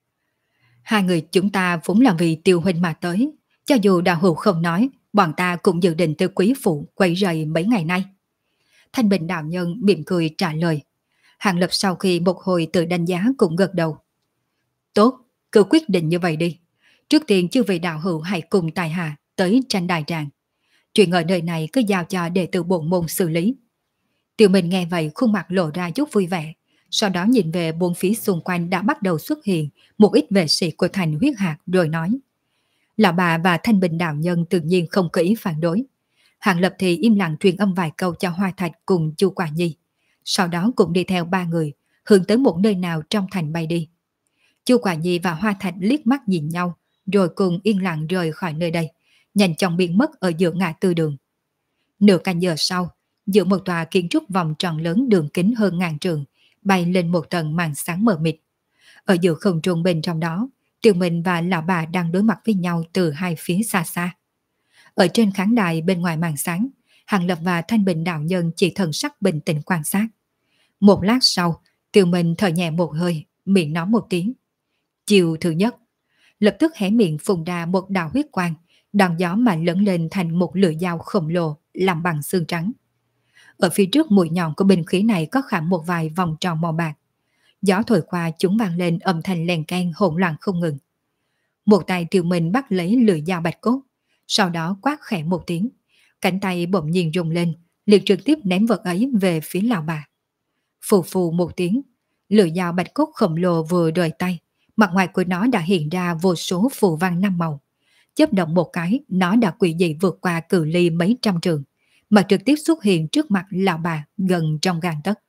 Hai người chúng ta vốn là vì Tiêu huynh mà tới. Cho dù đạo hữu không nói, bọn ta cũng dự định tới quý phụ quấy rầy mấy ngày nay. Thanh Bình đạo nhân mỉm cười trả lời. Hàng Lập sau khi một hồi tự đánh giá cũng gật đầu. Tốt, cứ quyết định như vậy đi. Trước tiên chư vị đạo hữu hãy cùng tài hạ tới tranh đài tràng. Chuyện ở nơi này cứ giao cho đệ tử bổn môn xử lý. Tiêu Minh nghe vậy khuôn mặt lộ ra chút vui vẻ. Sau đó nhìn về bốn phía xung quanh đã bắt đầu xuất hiện một ít vệ sĩ của thành huyết hạt rồi nói. Lão bà và Thanh Bình đạo nhân tự nhiên không có ý phản đối. Hàng Lập thì im lặng truyền âm vài câu cho Hoa Thạch cùng Chu Quả Nhi. Sau đó cũng đi theo ba người, hướng tới một nơi nào trong thành bay đi. Chu Quả Nhi và Hoa Thạch liếc mắt nhìn nhau, rồi cùng yên lặng rời khỏi nơi đây, nhanh chóng biến mất ở giữa ngã tư đường. Nửa canh giờ sau, giữa một tòa kiến trúc vòng tròn lớn đường kính hơn ngàn trường, bay lên một tầng màn sáng mờ mịt. Ở giữa không trung bên trong đó, Tiêu Minh và lão bà đang đối mặt với nhau từ hai phía xa xa. Ở trên khán đài bên ngoài màn sáng, Hàng Lập và Thanh Bình đạo nhân chỉ thần sắc bình tĩnh quan sát. Một lát sau, Tiêu Minh thở nhẹ một hơi, miệng nói một tiếng. Chiều thứ nhất, lập tức hé miệng phun ra một đạo huyết quang, đòn gió mà lẫn lên thành một lưỡi dao khổng lồ làm bằng xương trắng. Ở phía trước mũi nhọn của binh khí này có khảm một vài vòng tròn màu bạc. Gió thổi qua chúng vang lên âm thanh len keng hỗn loạn không ngừng. Một tay Tiêu Minh bắt lấy lưỡi dao bạch cốt, sau đó quát khẽ một tiếng, cánh tay bỗng nhiên rung lên, liền trực tiếp ném vật ấy về phía lão bà. Phù phù một tiếng, lưỡi dao bạch cốt khổng lồ vừa rời tay, mặt ngoài của nó đã hiện ra vô số phù văn năm màu. Chớp động một cái, nó đã quỷ dị vượt qua cự ly mấy trăm trường, mà trực tiếp xuất hiện trước mặt lão bà gần trong gang tấc.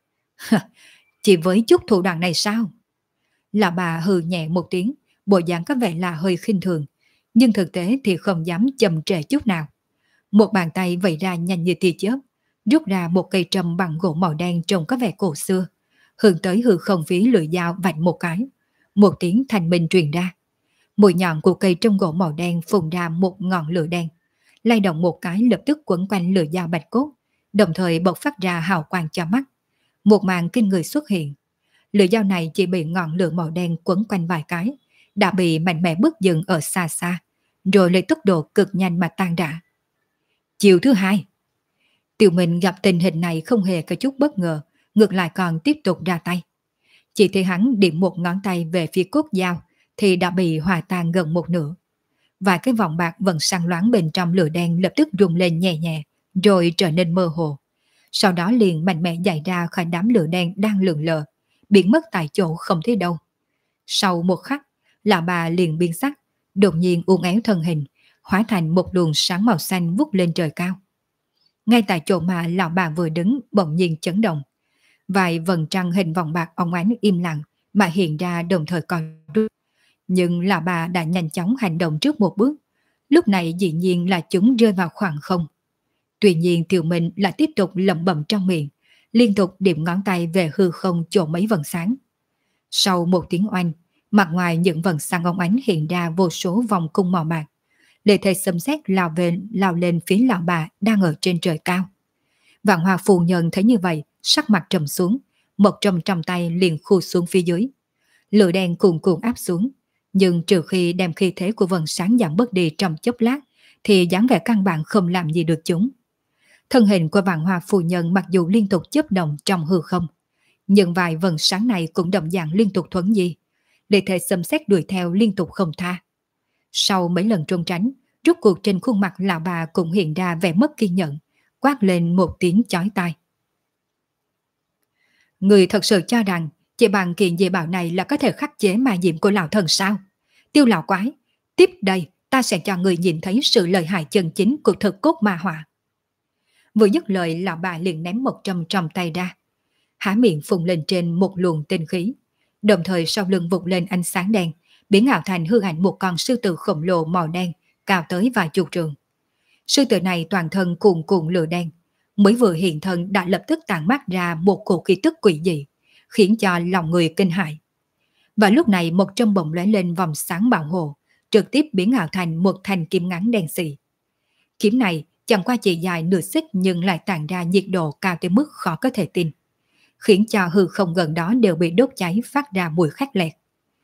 Chỉ với chút thủ đoạn này sao? Lão bà hừ nhẹ một tiếng, bộ dáng có vẻ là hơi khinh thường, nhưng thực tế thì không dám chậm trễ chút nào. Một bàn tay vẩy ra nhanh như tia chớp, rút ra một cây trầm bằng gỗ màu đen trông có vẻ cổ xưa, hướng tới hư không phía lưỡi dao vạch một cái. Một tiếng thanh minh truyền ra. Mũi nhọn của cây trầm gỗ màu đen phun ra một ngọn lửa đen, lay động một cái lập tức quấn quanh lưỡi dao bạch cốt, đồng thời bộc phát ra hào quang cho mắt. Một màn kinh người xuất hiện. Lưỡi dao này chỉ bị ngọn lửa màu đen quấn quanh vài cái, đã bị mạnh mẽ bước dừng ở xa xa, rồi lấy tốc độ cực nhanh mà tan rã. Chiều thứ hai, Tiêu Minh gặp tình hình này không hề có chút bất ngờ, ngược lại còn tiếp tục ra tay. Chỉ thấy hắn điểm một ngón tay về phía cốt dao thì đã bị hòa tan gần một nửa. Và cái vòng bạc vẫn sáng loáng bên trong lửa đen lập tức rung lên nhẹ nhẹ, rồi trở nên mơ hồ. Sau đó liền mạnh mẽ chạy ra khỏi đám lửa đen đang lượn lờ, biến mất tại chỗ không thấy đâu. Sau một khắc, lão bà liền biến sắc, đột nhiên uốn éo thân hình, hóa thành một luồng sáng màu xanh vút lên trời cao. Ngay tại chỗ mà lão bà vừa đứng bỗng nhiên chấn động. Vài vầng trăng hình vòng bạc óng ánh im lặng mà hiện ra đồng thời còn rút. Nhưng lão bà đã nhanh chóng hành động trước một bước. Lúc này dĩ nhiên là chúng rơi vào khoảng không. Tuy nhiên Tiêu Minh lại tiếp tục lẩm bẩm trong miệng, liên tục điểm ngón tay về hư không chỗ mấy vầng sáng. Sau một tiếng oanh, mặt ngoài những vầng sáng óng ánh hiện ra vô số vòng cung màu bạc. Lệ thể xâm xét lao lên phía lão bà đang ở trên trời cao. Vạn Hoa phu nhân thấy như vậy, sắc mặt trầm xuống, một trong tay liền khu xuống phía dưới. Lửa đen cuồn cuộn áp xuống, nhưng trừ khi đem khí thế của vầng sáng giảm bớt đi trong chốc lát, thì dáng vẻ căn bản không làm gì được chúng. Thân hình của Vạn Hoa phu nhân mặc dù liên tục chớp động trong hư không, nhưng vài vầng sáng này cũng đồng dạng liên tục thuấn di. Lệ thể xâm xét đuổi theo liên tục không tha. Sau mấy lần trốn tránh, rốt cuộc trên khuôn mặt lão bà cũng hiện ra vẻ mất kiên nhẫn, quát lên một tiếng chói tai. Người thật sự cho rằng chỉ bằng kiện dị bảo này là có thể khắc chế ma diệm của lão thần sao? Tiêu lão quái, tiếp đây ta sẽ cho người nhìn thấy sự lợi hại chân chính của thực cốt ma hỏa. Vừa dứt lời, lão bà liền ném một trong tay ra, há miệng phun lên trên một luồng tinh khí, đồng thời sau lưng vụt lên ánh sáng đen, biến ảo thành hư ảnh một con sư tử khổng lồ màu đen, cao tới vài chục trường. Sư tử này toàn thân cuồn cuộn lửa đen, mới vừa hiện thân đã lập tức tản mát ra một cổ khí tức quỷ dị, khiến cho lòng người kinh hãi. Và lúc này một trong bỗng lóe lên vòng sáng bảo hộ, trực tiếp biến ảo thành một thanh kiếm ngắn đen xì. Kiếm này chẳng qua chỉ dài nửa xích nhưng lại tản ra nhiệt độ cao tới mức khó có thể tin, khiến cho hư không gần đó đều bị đốt cháy phát ra mùi khét lẹt.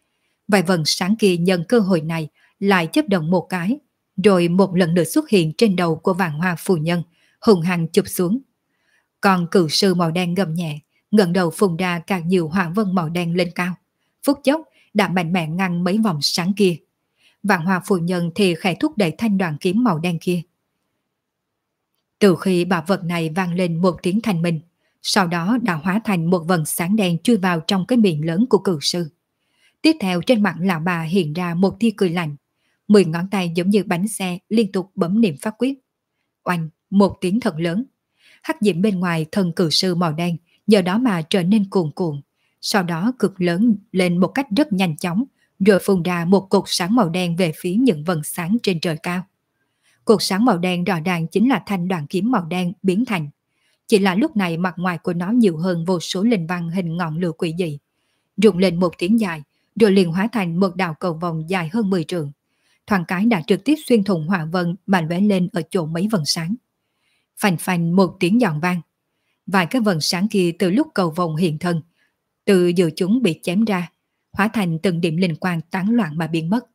Vài vầng sáng kia nhân cơ hội này lại chớp động một cái, rồi một lần nữa xuất hiện trên đầu của Vạn Hoa phu nhân, hùng hăng chụp xuống. Còn cự sư màu đen gầm nhẹ, ngẩng đầu phun ra càng nhiều hỏa vân màu đen lên cao. Phút chốc đã mạnh mẽ ngăn mấy vòng sáng kia. Vạn Hoa phu nhân thì khẽ thúc đẩy thanh đoàn kiếm màu đen kia. Từ khi bảo vật này vang lên một tiếng thanh minh, sau đó đã hóa thành một vầng sáng đen chui vào trong cái miệng lớn của cự sư. Tiếp theo trên mặt lão bà hiện ra một tia cười lạnh, 10 ngón tay giống như bánh xe liên tục bấm niệm pháp quyết. Oanh, một tiếng thật lớn. Hắc diễm bên ngoài thân cự sư màu đen nhờ đó mà trở nên cuồn cuộn, sau đó cực lớn lên một cách rất nhanh chóng, rồi phun ra một cột sáng màu đen về phía những vầng sáng trên trời cao. Cột sáng màu đen rõ ràng chính là thanh đoàn kiếm màu đen biến thành. Chỉ là lúc này mặt ngoài của nó nhiều hơn vô số linh văn hình ngọn lửa quỷ dị. Rụng lên một tiếng dài, rồi liền hóa thành một đạo cầu vòng dài hơn 10 trượng. Thoáng cái đã trực tiếp xuyên thủng hỏa vân mà lóe lên ở chỗ mấy vầng sáng. Phành phành một tiếng giòn vang. Vài cái vầng sáng kia từ lúc cầu vòng hiện thân, từ giữa chúng bị chém ra, hóa thành từng điểm linh quang tán loạn mà biến mất.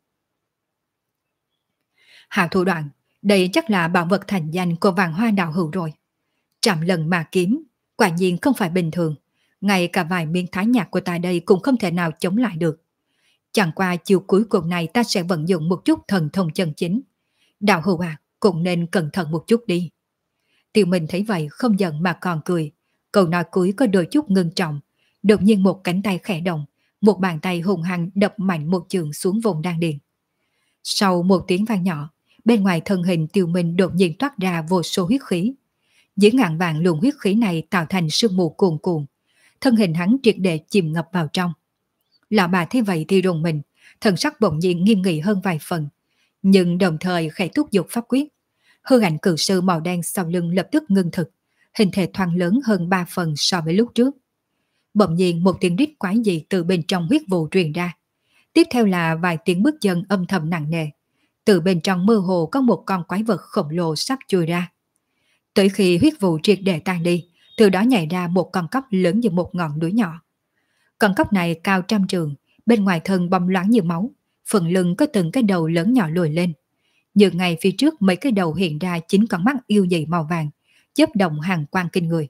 Hảo thủ đoạn, đây chắc là bảo vật thành danh của Vạn Hoa đạo hữu rồi. Trăm lần mà kiếm, quả nhiên không phải bình thường. Ngay cả vài miếng thái nhạc của ta đây cũng không thể nào chống lại được. Chẳng qua chiều cuối cùng này ta sẽ vận dụng một chút thần thông chân chính. Đạo hữu à, cũng nên cẩn thận một chút đi. Tiêu Minh thấy vậy không giận mà còn cười. Câu nói cuối có đôi chút ngưng trọng. Đột nhiên một cánh tay khẽ động, một bàn tay hùng hăng đập mạnh một trường xuống vùng đan điền. Sau một tiếng vang nhỏ, bên ngoài thân hình Tiêu Minh đột nhiên toát ra vô số huyết khí. Dưới ngàn vàng luồng huyết khí này tạo thành sương mù cuồn cuộn, thân hình hắn triệt để chìm ngập vào trong. Lão bà thấy vậy thì rùng mình, thần sắc bỗng nhiên nghiêm nghị hơn vài phần, nhưng đồng thời khẽ thúc giục pháp quyết. Hư ảnh cự sư màu đen sau lưng lập tức ngưng thực, hình thể thoáng lớn hơn 3 phần so với lúc trước. Bỗng nhiên một tiếng rít quái dị từ bên trong huyết vụ truyền ra. Tiếp theo là vài tiếng bước chân âm thầm nặng nề. Từ bên trong mơ hồ có một con quái vật khổng lồ sắp chui ra. Tới khi huyết vụ triệt để tan đi, từ đó nhảy ra một con cóc lớn như một ngọn núi nhỏ. Con cóc này cao 100 trượng, bên ngoài thân bong loáng như máu, phần lưng có từng cái đầu lớn nhỏ lồi lên. Như ngay phía trước mấy cái đầu hiện ra 9 con mắt yêu dị màu vàng, chớp động hàng quang kinh người.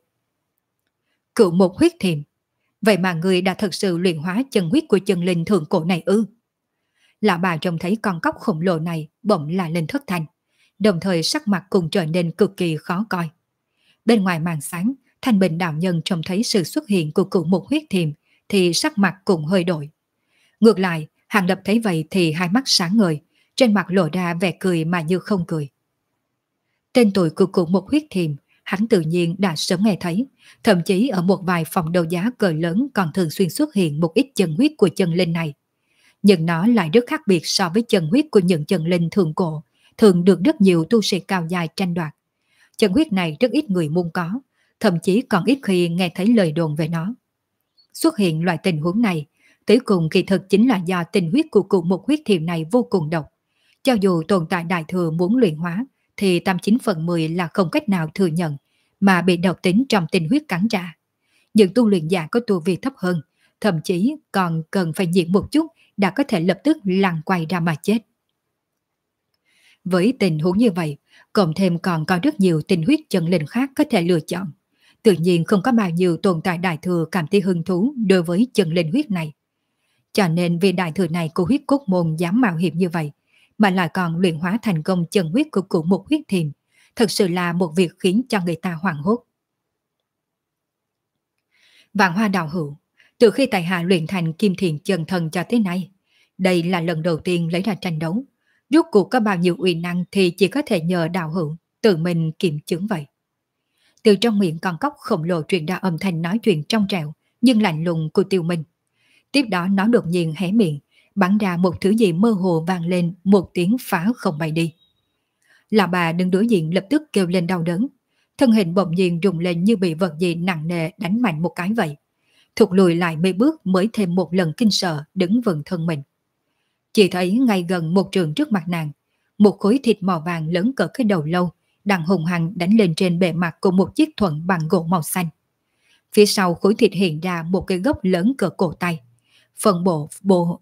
Cựu một huyết thiềm, vậy mà người đã thật sự luyện hóa chân huyết của chân linh thượng cổ này ư? Lão bà trông thấy con cóc khổng lồ này bỗng là lên thất thanh, đồng thời sắc mặt cũng trở nên cực kỳ khó coi. Bên ngoài màn sáng, Thanh Bình đạo nhân trông thấy sự xuất hiện của cựu một huyết thiềm thì sắc mặt cũng hơi đổi. Ngược lại, Hàng Lập thấy vậy thì hai mắt sáng ngời, trên mặt lộ ra vẻ cười mà như không cười. Tên tuổi của cựu một huyết thiềm, hắn tự nhiên đã sớm nghe thấy, thậm chí ở một vài phòng đấu giá cỡ lớn còn thường xuyên xuất hiện một ít chân huyết của chân linh này. Nhưng nó lại rất khác biệt so với chân huyết của những chân linh thượng cổ, thường được rất nhiều tu sĩ cao dài tranh đoạt. Chân huyết này rất ít người muốn có, thậm chí còn ít khi nghe thấy lời đồn về nó. Xuất hiện loại tình huống này, tới cùng kỳ thực chính là do tình huyết của cụ một huyết thiềm này vô cùng độc. Cho dù tồn tại đại thừa muốn luyện hóa, thì 89/10 là không cách nào thừa nhận, mà bị độc tính trong tình huyết cắn trả. Những tu luyện giả có tu vi thấp hơn, thậm chí còn cần phải nhiễm một chút đã có thể lập tức lăn quay ra mà chết. Với tình huống như vậy, cộng thêm còn có rất nhiều tình huyết chân linh khác có thể lựa chọn. Tự nhiên không có bao nhiêu tồn tại đại thừa cảm thấy hứng thú đối với chân linh huyết này. Cho nên vì đại thừa này của huyết cốt môn dám mạo hiểm như vậy, mà lại còn luyện hóa thành công chân huyết của cụ một huyết thiềm, thật sự là một việc khiến cho người ta hoảng hốt. Vạn Hoa đạo hữu, từ khi tại hạ luyện thành kim thiền chân thần cho tới nay, đây là lần đầu tiên lấy ra tranh đấu. Rốt cuộc có bao nhiêu uy năng thì chỉ có thể nhờ đạo hữu tự mình kiểm chứng vậy. Từ trong miệng con cóc khổng lồ truyền ra âm thanh nói chuyện trong trẻo nhưng lạnh lùng của Tiêu Minh. Tiếp đó nó đột nhiên hé miệng, bắn ra một thứ gì mơ hồ vang lên một tiếng phá không bay đi. Lão bà đứng đối diện lập tức kêu lên đau đớn, thân hình bỗng nhiên rung lên như bị vật gì nặng nề đánh mạnh một cái vậy. Thụt lùi lại mấy bước mới thêm một lần kinh sợ đứng vững thân mình. Chỉ thấy ngay gần một trường trước mặt nàng, một khối thịt màu vàng lớn cỡ cái đầu lâu đang hùng hăng đánh lên trên bề mặt của một chiếc thuẫn bằng gỗ màu xanh. Phía sau khối thịt hiện ra một cái gốc lớn cỡ cổ tay.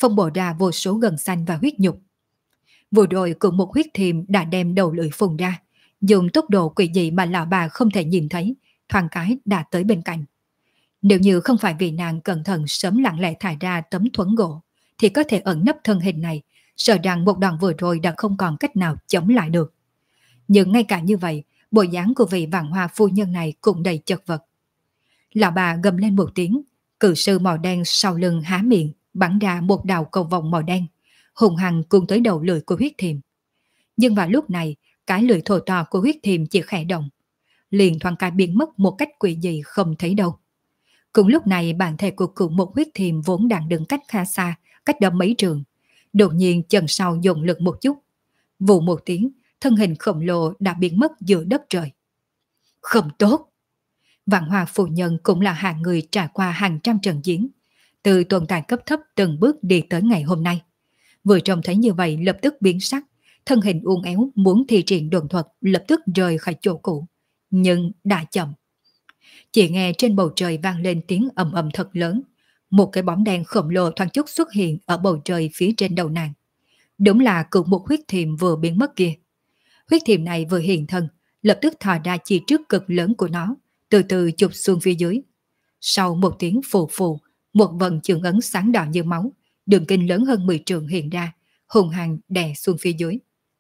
phân bổ ra vô số gân xanh và huyết nhục. Vừa rồi cùng một huyết thiềm đã đem đầu lưỡi phun ra, dùng tốc độ quỷ dị mà lão bà không thể nhìn thấy, thoáng cái đã tới bên cạnh. Nếu như không phải vì nàng cẩn thận sớm lặng lẽ thải ra tấm thuẫn gỗ, thì có thể ẩn nấp thân hình này, sợ rằng một đòn vừa rồi đã không còn cách nào chống lại được. Nhưng ngay cả như vậy, bộ dáng của vị vạn hoa phu nhân này cũng đầy chật vật. Lão bà gầm lên một tiếng, cự sư màu đen sau lưng há miệng, bắn ra một đạo cầu vòng màu đen, hùng hăng cuốn tới đầu lưỡi của huyết thiềm. Nhưng vào lúc này, cái lưỡi thô to của huyết thiềm chỉ khẽ động, liền thoáng cái biến mất một cách quỷ dị không thấy đâu. Cùng lúc này, bản thể của cự một huyết thiềm vốn đang đứng cách khá xa, cách đó mấy trường, đột nhiên chân sau dồn lực một chút, vù một tiếng, thân hình khổng lồ đã biến mất giữa đất trời. Không tốt! Vạn Hoa phu nhân cũng là hạng người trải qua hàng trăm trận chiến, từ tồn tại cấp thấp từng bước đi tới ngày hôm nay. Vừa trông thấy như vậy lập tức biến sắc, thân hình uốn éo muốn thi triển đồn thuật lập tức rời khỏi chỗ cũ, nhưng đã chậm. Chỉ nghe trên bầu trời vang lên tiếng ầm ầm thật lớn, một cái bóng đen khổng lồ thoáng chốc xuất hiện ở bầu trời phía trên đầu nàng. Đúng là cự một huyết thiềm vừa biến mất kia. Huyết thiềm này vừa hiện thân, lập tức thò ra chỉ trước cực lớn của nó, từ từ chụp xuống phía dưới. Sau một tiếng phù phù, một vần trường ấn sáng đỏ như máu, đường kinh lớn hơn 10 trượng hiện ra, hùng hăng đè xuống phía dưới.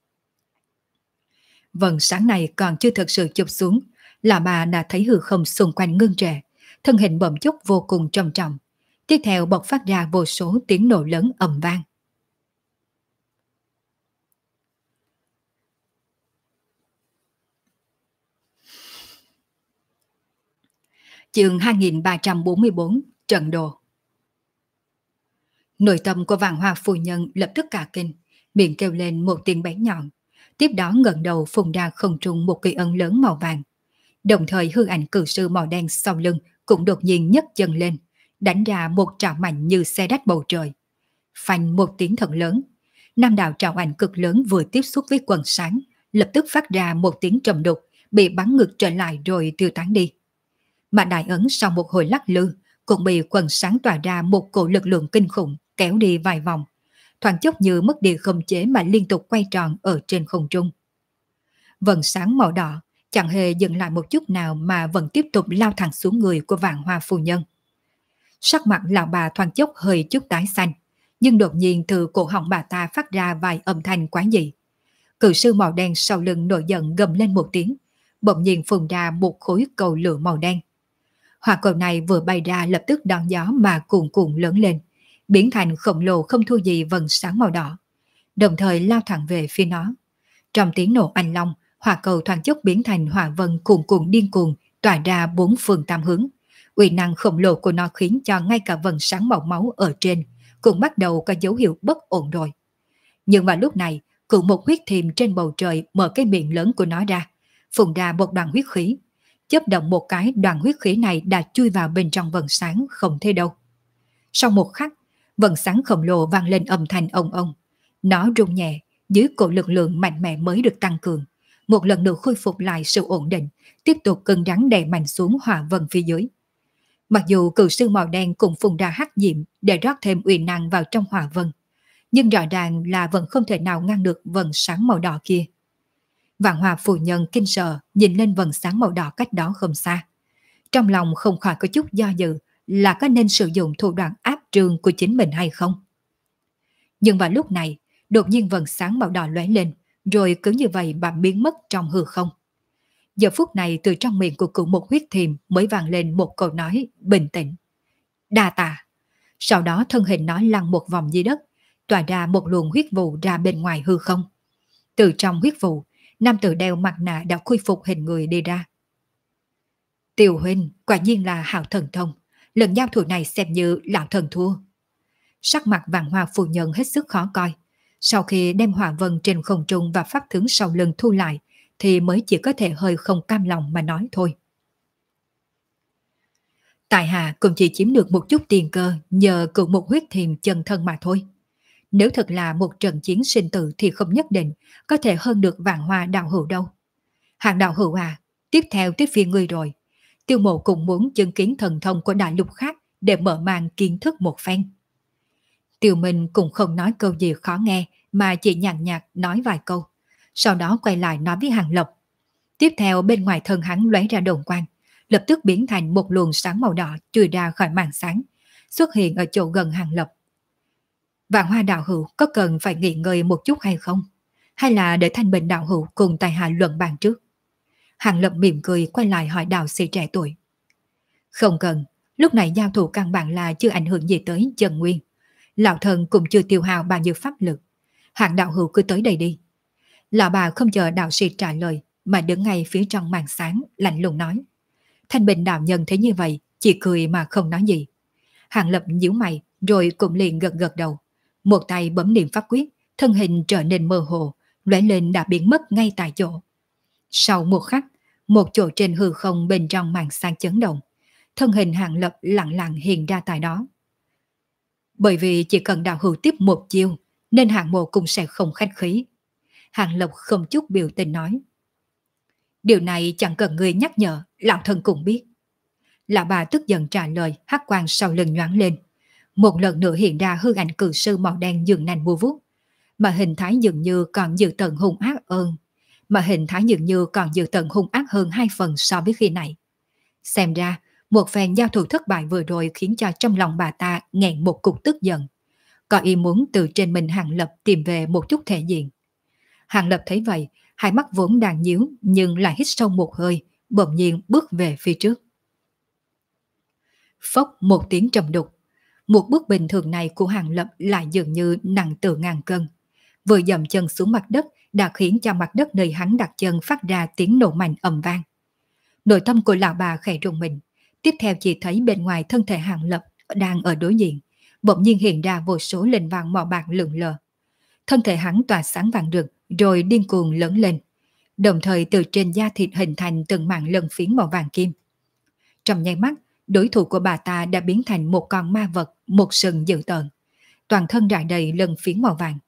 Vần sáng này còn chưa thực sự chụp xuống, là bà đã thấy hư không xung quanh ngưng trệ, thân hình bỗng chốc vô cùng trầm trọng. Tiếp theo bộc phát ra vô số tiếng nổ lớn ầm vang. Chương 2344, Trận Đồ. Nội tâm của Vạn Hoa phu nhân lập tức cả kinh, miệng kêu lên một tiếng bén nhọn, tiếp đó ngẩng đầu phun ra không trung một cây ấn lớn màu vàng. Đồng thời hư ảnh cự sư màu đen sau lưng cũng đột nhiên nhấc chân lên, đánh ra một trảo mạnh như xe đách bầu trời. Phanh một tiếng thật lớn, năm đạo trảo ảnh cực lớn vừa tiếp xúc với quần sáng, lập tức phát ra một tiếng trầm đục, bị bắn ngược trở lại rồi tiêu tán đi. Mà đại ấn sau một hồi lắc lư, cũng bị quần sáng tỏa ra một cổ lực lượng kinh khủng kéo đi vài vòng, thoáng chốc như mất đi khống chế mà liên tục quay tròn ở trên không trung. Vần sáng màu đỏ chẳng hề dừng lại một chút nào mà vẫn tiếp tục lao thẳng xuống người của Vạn Hoa phu nhân. Sắc mặt lão bà thoáng chốc hơi chút tái xanh, nhưng đột nhiên từ cổ họng bà ta phát ra vài âm thanh quái dị. Cự sư màu đen sau lưng nổi giận gầm lên một tiếng, bỗng nhiên phun ra một khối cầu lửa màu đen. Hỏa cầu này vừa bay ra lập tức đón gió mà cuồn cuộn lớn lên, biến thành khổng lồ không thua gì vần sáng màu đỏ, đồng thời lao thẳng về phía nó. Trong tiếng nổ anh long, hỏa cầu thoáng chốc biến thành hỏa vân cuồn cuộn điên cuồng, tỏa ra bốn phương tám hướng. Uy năng khổng lồ của nó khiến cho ngay cả vần sáng màu máu ở trên cũng bắt đầu có dấu hiệu bất ổn rồi. Nhưng vào lúc này, cụ một huyết thiềm trên bầu trời mở cái miệng lớn của nó ra, phun ra một đoàn huyết khí. Chớp động một cái, đoàn huyết khí này đã chui vào bên trong vần sáng không thấy đâu. Sau một khắc, vần sáng khổng lồ vang lên âm thanh ông ông. Nó rung nhẹ, dưới cổ lực lượng mạnh mẽ mới được tăng cường, một lần nữa khôi phục lại sự ổn định, tiếp tục cứng rắn đè mạnh xuống hỏa vân phía dưới. Mặc dù cự sư màu đen cũng phun ra hắc diệm để rót thêm uy năng vào trong hỏa vân, nhưng rõ ràng là vẫn không thể nào ngăn được vần sáng màu đỏ kia. Vạn Hoa phu nhân kinh sợ nhìn lên vần sáng màu đỏ cách đó không xa. Trong lòng không khỏi có chút do dự là có nên sử dụng thủ đoạn áp trương của chính mình hay không. Nhưng vào lúc này, đột nhiên vần sáng màu đỏ lóe lên, rồi cứ như vậy mà biến mất trong hư không. Giờ phút này từ trong miệng của cụ một huyết thiềm mới vang lên một câu nói bình tĩnh. Đa tạ. Sau đó thân hình nó lăn một vòng dưới đất, tỏa ra một luồng huyết vụ ra bên ngoài hư không. Từ trong huyết vụ, nam tử đeo mặt nạ đã khôi phục hình người đi ra. Tiêu huynh quả nhiên là hảo thần thông, lần giao thủ này xem như lão thần thua. Sắc mặt Vạn Hoa phu nhân hết sức khó coi. Sau khi đem hỏa vân trên không trung và pháp tướng sau lưng thu lại, thì mới chỉ có thể hơi không cam lòng mà nói thôi. Tại hạ cũng chỉ chiếm được một chút tiền cơ nhờ cựu một huyết thiềm chân thân mà thôi. Nếu thật là một trận chiến sinh tử thì không nhất định có thể hơn được Vạn Hoa đạo hữu đâu. Hàng đạo hữu à, tiếp theo tiếp phiên ngươi rồi. Tiêu Mộ cũng muốn chứng kiến thần thông của đại lục khác để mở mang kiến thức một phen. Tiêu Minh cũng không nói câu gì khó nghe mà chỉ nhàn nhạt nói vài câu. Sau đó quay lại nói với Hàng Lập. Tiếp theo bên ngoài thân hắn lóe ra đồn quang, lập tức biến thành một luồng sáng màu đỏ chui ra khỏi màn sáng, xuất hiện ở chỗ gần Hàng Lập. Vạn Hoa đạo hữu có cần phải nghỉ ngơi một chút hay không? Hay là để Thanh Bình đạo hữu cùng tài hạ luận bàn trước? Hàng Lập mỉm cười quay lại hỏi đạo sĩ trẻ tuổi. Không cần, lúc này giao thủ căn bản là chưa ảnh hưởng gì tới Trần Nguyên. Lão thần cũng chưa tiêu hao bao nhiêu pháp lực. Hàng đạo hữu cứ tới đây đi. Lão bà không chờ đạo sĩ trả lời mà đứng ngay phía trong màn sáng lạnh lùng nói. Thanh Bình đạo nhân thấy như vậy chỉ cười mà không nói gì. Hàng Lập nhíu mày rồi cũng liền gật gật đầu. Một tay bấm niệm pháp quyết, thân hình trở nên mơ hồ, lóe lên đã biến mất ngay tại chỗ. Sau một khắc, một chỗ trên hư không bên trong màn sáng chấn động, thân hình Hàng Lập lặng lặng hiện ra tại đó. Bởi vì chỉ cần đạo hữu tiếp một chiêu, nên Hạng Mộ cũng sẽ không khách khí. Hàng Lập không chút biểu tình nói. Điều này chẳng cần người nhắc nhở, lão thân cũng biết. Lão bà tức giận trả lời, hắc quang sau lưng nhoáng lên. Một lần nữa hiện ra hư ảnh cự sư màu đen dường nành mua vuốt, mà hình thái dường như còn dữ tợn hung ác hơn. Hơn 2 phần so với khi này. Xem ra, một phen giao thủ thất bại vừa rồi khiến cho trong lòng bà ta nghẹn một cục tức giận. Có ý muốn từ trên mình Hàng Lập tìm về một chút thể diện. Hàng Lập thấy vậy, hai mắt vốn đang nhíu nhưng lại hít sâu một hơi, bỗng nhiên bước về phía trước. Phốc một tiếng trầm đục. Một bước bình thường này của Hàng Lập lại dường như nặng từ ngàn cân. Vừa dậm chân xuống mặt đất đã khiến cho mặt đất nơi hắn đặt chân phát ra tiếng nổ mạnh ầm vang. Nội tâm của lão bà khẽ rùng mình. Tiếp theo chỉ thấy bên ngoài thân thể Hàng Lập đang ở đối diện, bỗng nhiên hiện ra vô số linh vàng màu bạc lượn lờ. Thân thể hắn tỏa sáng vàng rực rồi điên cuồng lớn lên, đồng thời từ trên da thịt hình thành từng mảng lân phiến màu vàng kim. Trong nháy mắt, đối thủ của bà ta đã biến thành một con ma vật, một sừng dữ tợn, toàn thân rải đầy lân phiến màu vàng.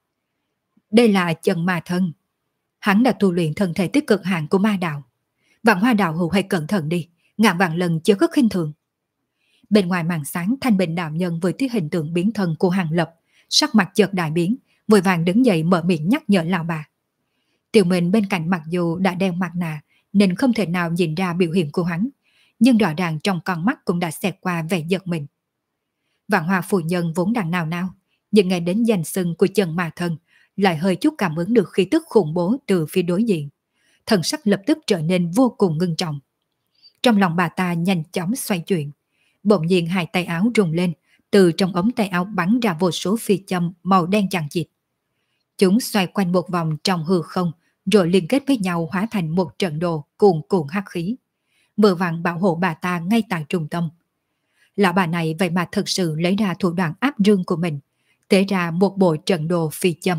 Đây là chân ma thân. Hắn đã tu luyện thân thể tích cực hạn của ma đạo. Vạn Hoa đạo hữu hãy cẩn thận đi, ngàn vạn lần chưa có khinh thường. Bên ngoài màn sáng, Thanh Bình đạo nhân vừa thấy hình tượng biến thân của Hàng Lập, sắc mặt chợt đại biến, vội vàng đứng dậy mở miệng nhắc nhở lão bà. Tiểu Minh bên cạnh mặc dù đã đeo mặt nạ nên không thể nào nhìn ra biểu hiện của hắn, nhưng rõ ràng trong con mắt cũng đã xẹt qua vẻ giật mình. Vạn Hoa phu nhân vốn đang nào nao, nhưng nghe đến danh xưng của chân ma thân lại hơi chút cảm ứng được khí tức khủng bố từ phía đối diện. Thần sắc lập tức trở nên vô cùng ngưng trọng. Trong lòng bà ta nhanh chóng xoay chuyển, bỗng nhiên hai tay áo rung lên, từ trong ống tay áo bắn ra vô số phi châm màu đen chằng chịt. Chúng xoay quanh một vòng trong hư không, rồi liên kết với nhau hóa thành một trận đồ cuồn cuộn hắc khí, vừa vặn bảo hộ bà ta ngay tại trung tâm. Lão bà này vậy mà thực sự lấy ra thủ đoạn áp rương của mình, tế ra một bộ trận đồ phi châm.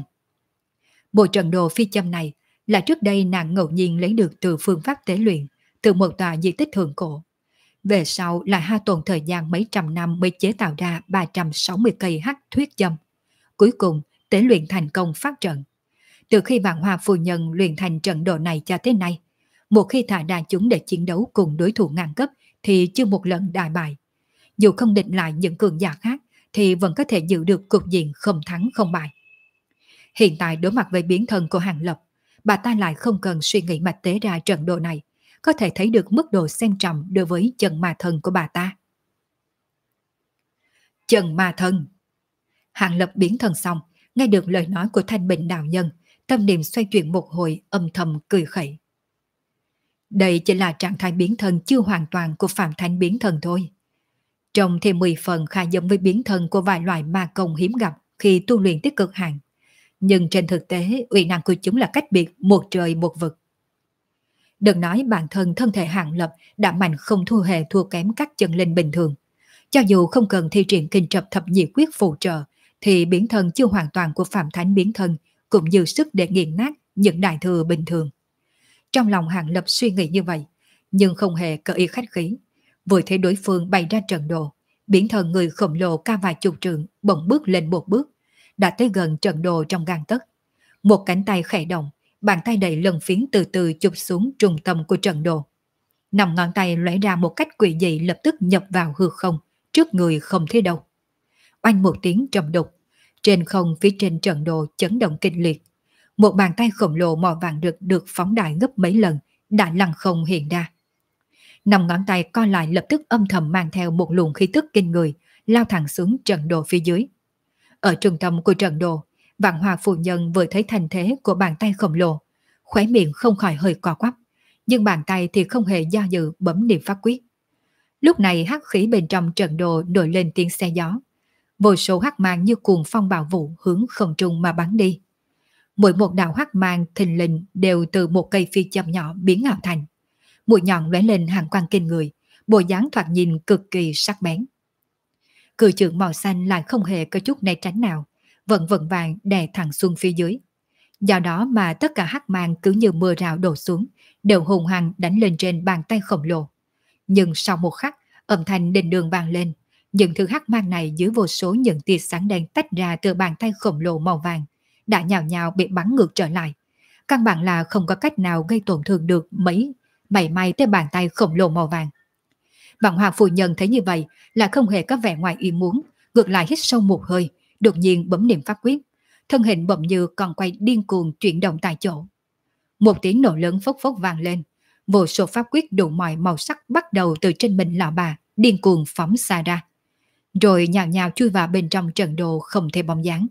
Bộ trận đồ phi châm này là trước đây nàng ngẫu nhiên lấy được từ phương pháp tế luyện, từ một tòa di tích thượng cổ. Về sau lại hao tốn thời gian mấy trăm năm mới chế tạo ra 360 cây hắc thuyết châm. Cuối cùng tế luyện thành công phát trận. Từ khi Vạn Hoa phu nhân luyện thành trận đồ này cho tới nay, một khi thả ra chúng để chiến đấu cùng đối thủ ngang cấp thì chưa một lần đại bại. Dù không địch lại những cường giả khác thì vẫn có thể giữ được cục diện không thắng không bại. Hiện tại đối mặt với biến thân của Hàng Lập, bà ta lại không cần suy nghĩ mà tế ra trận đồ này, có thể thấy được mức độ xem trọng đối với chân ma thân của bà ta. Chân ma thân. Hàng Lập biến thân xong, nghe được lời nói của Thanh Bình đạo nhân, tâm niệm xoay chuyển một hồi, âm thầm cười khẩy. Đây chỉ là trạng thái biến thân chưa hoàn toàn của Phạm Thánh biến thân thôi. Trông thêm 10 phần khá giống với biến thân của vài loại ma công hiếm gặp khi tu luyện tích cực hạn. Nhưng trên thực tế, uy năng của chúng là cách biệt một trời một vực. Đừng nói bản thân thân thể Hàng Lập đã mạnh không thua kém các chân linh bình thường. Cho dù không cần thi triển kinh trập thập nhị quyết phụ trợ, thì biến thân chưa hoàn toàn của Phạm Thánh biến thân cũng dư sức để nghiền nát những đại thừa bình thường. Trong lòng Hàng Lập suy nghĩ như vậy, nhưng không hề có ý khách khí. Vừa thấy đối phương bày ra trận đồ, biến thân người khổng lồ cao vài chục trượng bỗng bước lên một bước, đã tới gần trận đồ trong gang tấc. Một cánh tay khẽ động, bàn tay đầy lân phiến từ từ chụp xuống trung tâm của trận đồ. 5 ngón tay lóe ra một cách quỷ dị lập tức nhập vào hư không, trước người không thấy đâu. oanh một tiếng trầm đục. Trên không phía trên trận đồ chấn động kịch liệt. Một bàn tay khổng lồ màu vàng rực được phóng đại gấp mấy lần, đã lăng không hiện ra. Năm ngón tay co lại lập tức âm thầm mang theo một luồng khí tức kinh người, lao thẳng xuống trận đồ phía dưới. Ở trung tâm của trận đồ, Vạn Hoa phu nhân vừa thấy thành thế của bàn tay khổng lồ, khóe miệng không khỏi hơi co quắp, nhưng bàn tay thì không hề do dự bấm niệm pháp quyết. Lúc này hắc khí bên trong trận đồ nổi lên tiếng xe gió, vô số hắc mang như cuồng phong bạo vũ hướng không trung mà bắn đi. Mỗi một đạo hắc mang thình lình đều từ một cây phi châm nhỏ biến ảo thành. Mũi nhọn lóe lên hàng quang kinh người, bộ dáng thoạt nhìn cực kỳ sắc bén. Cự trượng màu xanh lại không hề có chút né tránh nào, vẫn vững vàng đè thẳng xuống phía dưới. Do đó mà tất cả hắc mang cứ như mưa rào đổ xuống, đều hùng hăng đánh lên trên bàn tay khổng lồ. Nhưng sau một khắc, âm thanh đình đường vang lên, những thứ hắc mang này dưới vô số những tia sáng đen tách ra từ bàn tay khổng lồ màu vàng, đã nhào nhào bị bắn ngược trở lại. Căn bản là không có cách nào gây tổn thương được mảy may tới bàn tay khổng lồ màu vàng. Vạn Hoa phu nhân thấy như vậy là không hề có vẻ ngoài ý muốn, ngược lại hít sâu một hơi, đột nhiên bấm niệm pháp quyết, thân hình bỗng như còn quay điên cuồng chuyển động tại chỗ. Một tiếng nổ lớn phốc phốc vang lên, vô số pháp quyết đủ mọi màu sắc bắt đầu từ trên mình lão bà điên cuồng phóng xa ra, rồi nhào nhào chui vào bên trong trận đồ không thể bóng dáng.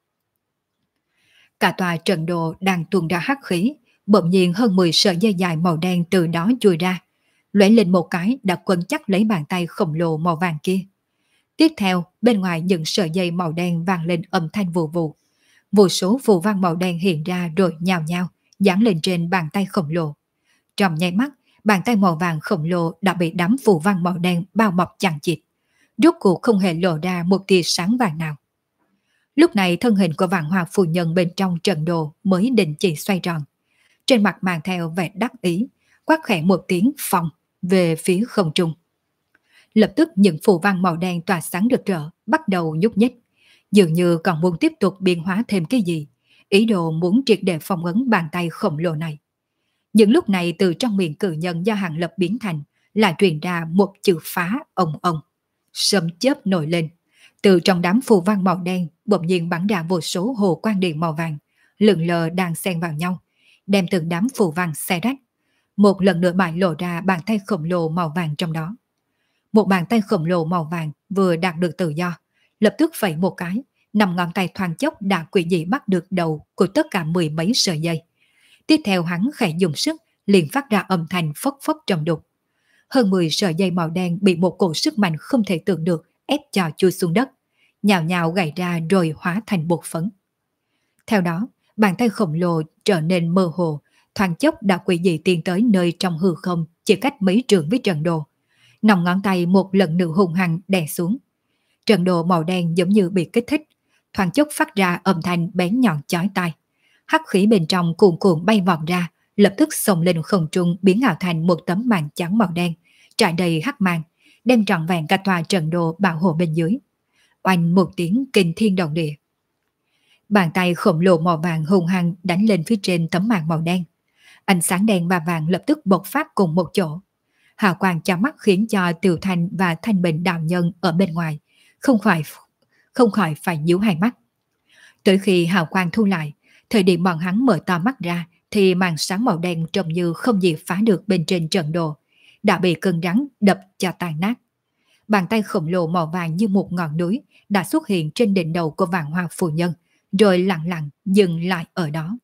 Cả tòa trận đồ đang tuôn ra hắc khí, bỗng nhiên hơn 10 sợi dây dài màu đen từ đó chui ra, lóe lên một cái đã quấn chắc lấy bàn tay khổng lồ màu vàng kia. Tiếp theo, bên ngoài những sợi dây màu đen vang lên âm thanh vù vù. Vô số phù văn màu đen hiện ra rồi nhào nhào, dán lên trên bàn tay khổng lồ. Trong nháy mắt, bàn tay màu vàng khổng lồ đã bị đám phù văn màu đen bao bọc chằng chịt. Rốt cuộc không hề lộ ra một tia sáng vàng nào. Lúc này thân hình của Vạn Hoa phu nhân bên trong trận đồ mới định chỉ xoay tròn. Trên mặt mang theo vẻ đắc ý, quát khẽ một tiếng phòng về phía không trung. Lập tức những phù văn màu đen tỏa sáng rực rỡ bắt đầu nhúc nhích, dường như còn muốn tiếp tục biến hóa thêm cái gì, ý đồ muốn triệt để phong ấn bàn tay khổng lồ này. Những lúc này từ trong miệng cự nhân do Hàng Lập biến thành là truyền ra một chữ phá ông ông. Sấm chớp nổi lên, từ trong đám phù văn màu đen bỗng nhiên bắn ra vô số hồ quang điện màu vàng, lượn lờ đang xen vào nhau, đem từng đám phù văn xé rách. Một lần nữa bại lộ ra bàn tay khổng lồ màu vàng trong đó. Một bàn tay khổng lồ màu vàng vừa đạt được tự do, lập tức phẩy một cái, 5 ngón tay thoáng chốc đã quỷ dị bắt được đầu của tất cả 10 mấy sợi dây. Tiếp theo hắn khẽ dùng sức, liền phát ra âm thanh phốc phốc trầm đục. Hơn 10 sợi dây màu đen bị một cổ sức mạnh không thể tưởng được ép cho chui xuống đất, nhào nhào gãy ra rồi hóa thành bột phấn. Theo đó, bàn tay khổng lồ trở nên mơ hồ, thoáng chốc đã quỷ dị tiến tới nơi trong hư không chỉ cách mấy trượng với trận đồ. 5 ngón tay một lần nữa hùng hăng đè xuống. Trận đồ màu đen giống như bị kích thích, thoáng chốc phát ra âm thanh bén nhọn chói tai. Hắc khí bên trong cuồn cuộn bay vọt ra, lập tức xông lên không trung biến ảo thành một tấm màn trắng màu đen, trải đầy hắc mang, đem trọn vẹn cả tòa trận đồ bảo hộ bên dưới. Oanh một tiếng kinh thiên động địa. Bàn tay khổng lồ màu vàng hùng hăng đánh lên phía trên tấm màn màu đen. Ánh sáng đen và vàng lập tức bộc phát cùng một chỗ. Hào quang chói mắt khiến cho Tiểu Thanh và Thanh Bình đạo nhân ở bên ngoài không khỏi phải nhíu hai mắt. Tới khi hào quang thu lại, thời điểm bọn hắn mở to mắt ra thì màn sáng màu đen trông như không gì phá được bên trên trận đồ, đã bị cơn rắn đập cho tan nát. Bàn tay khổng lồ màu vàng như một ngọn núi đã xuất hiện trên đỉnh đầu của Vạn Hoa phu nhân, rồi lặng lặng dừng lại ở đó.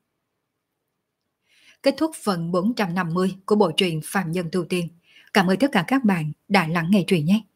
Kết thúc phần 450 của bộ truyện Phàm Nhân Tu Tiên. Cảm ơn tất cả các bạn đã lắng nghe truyện nhé.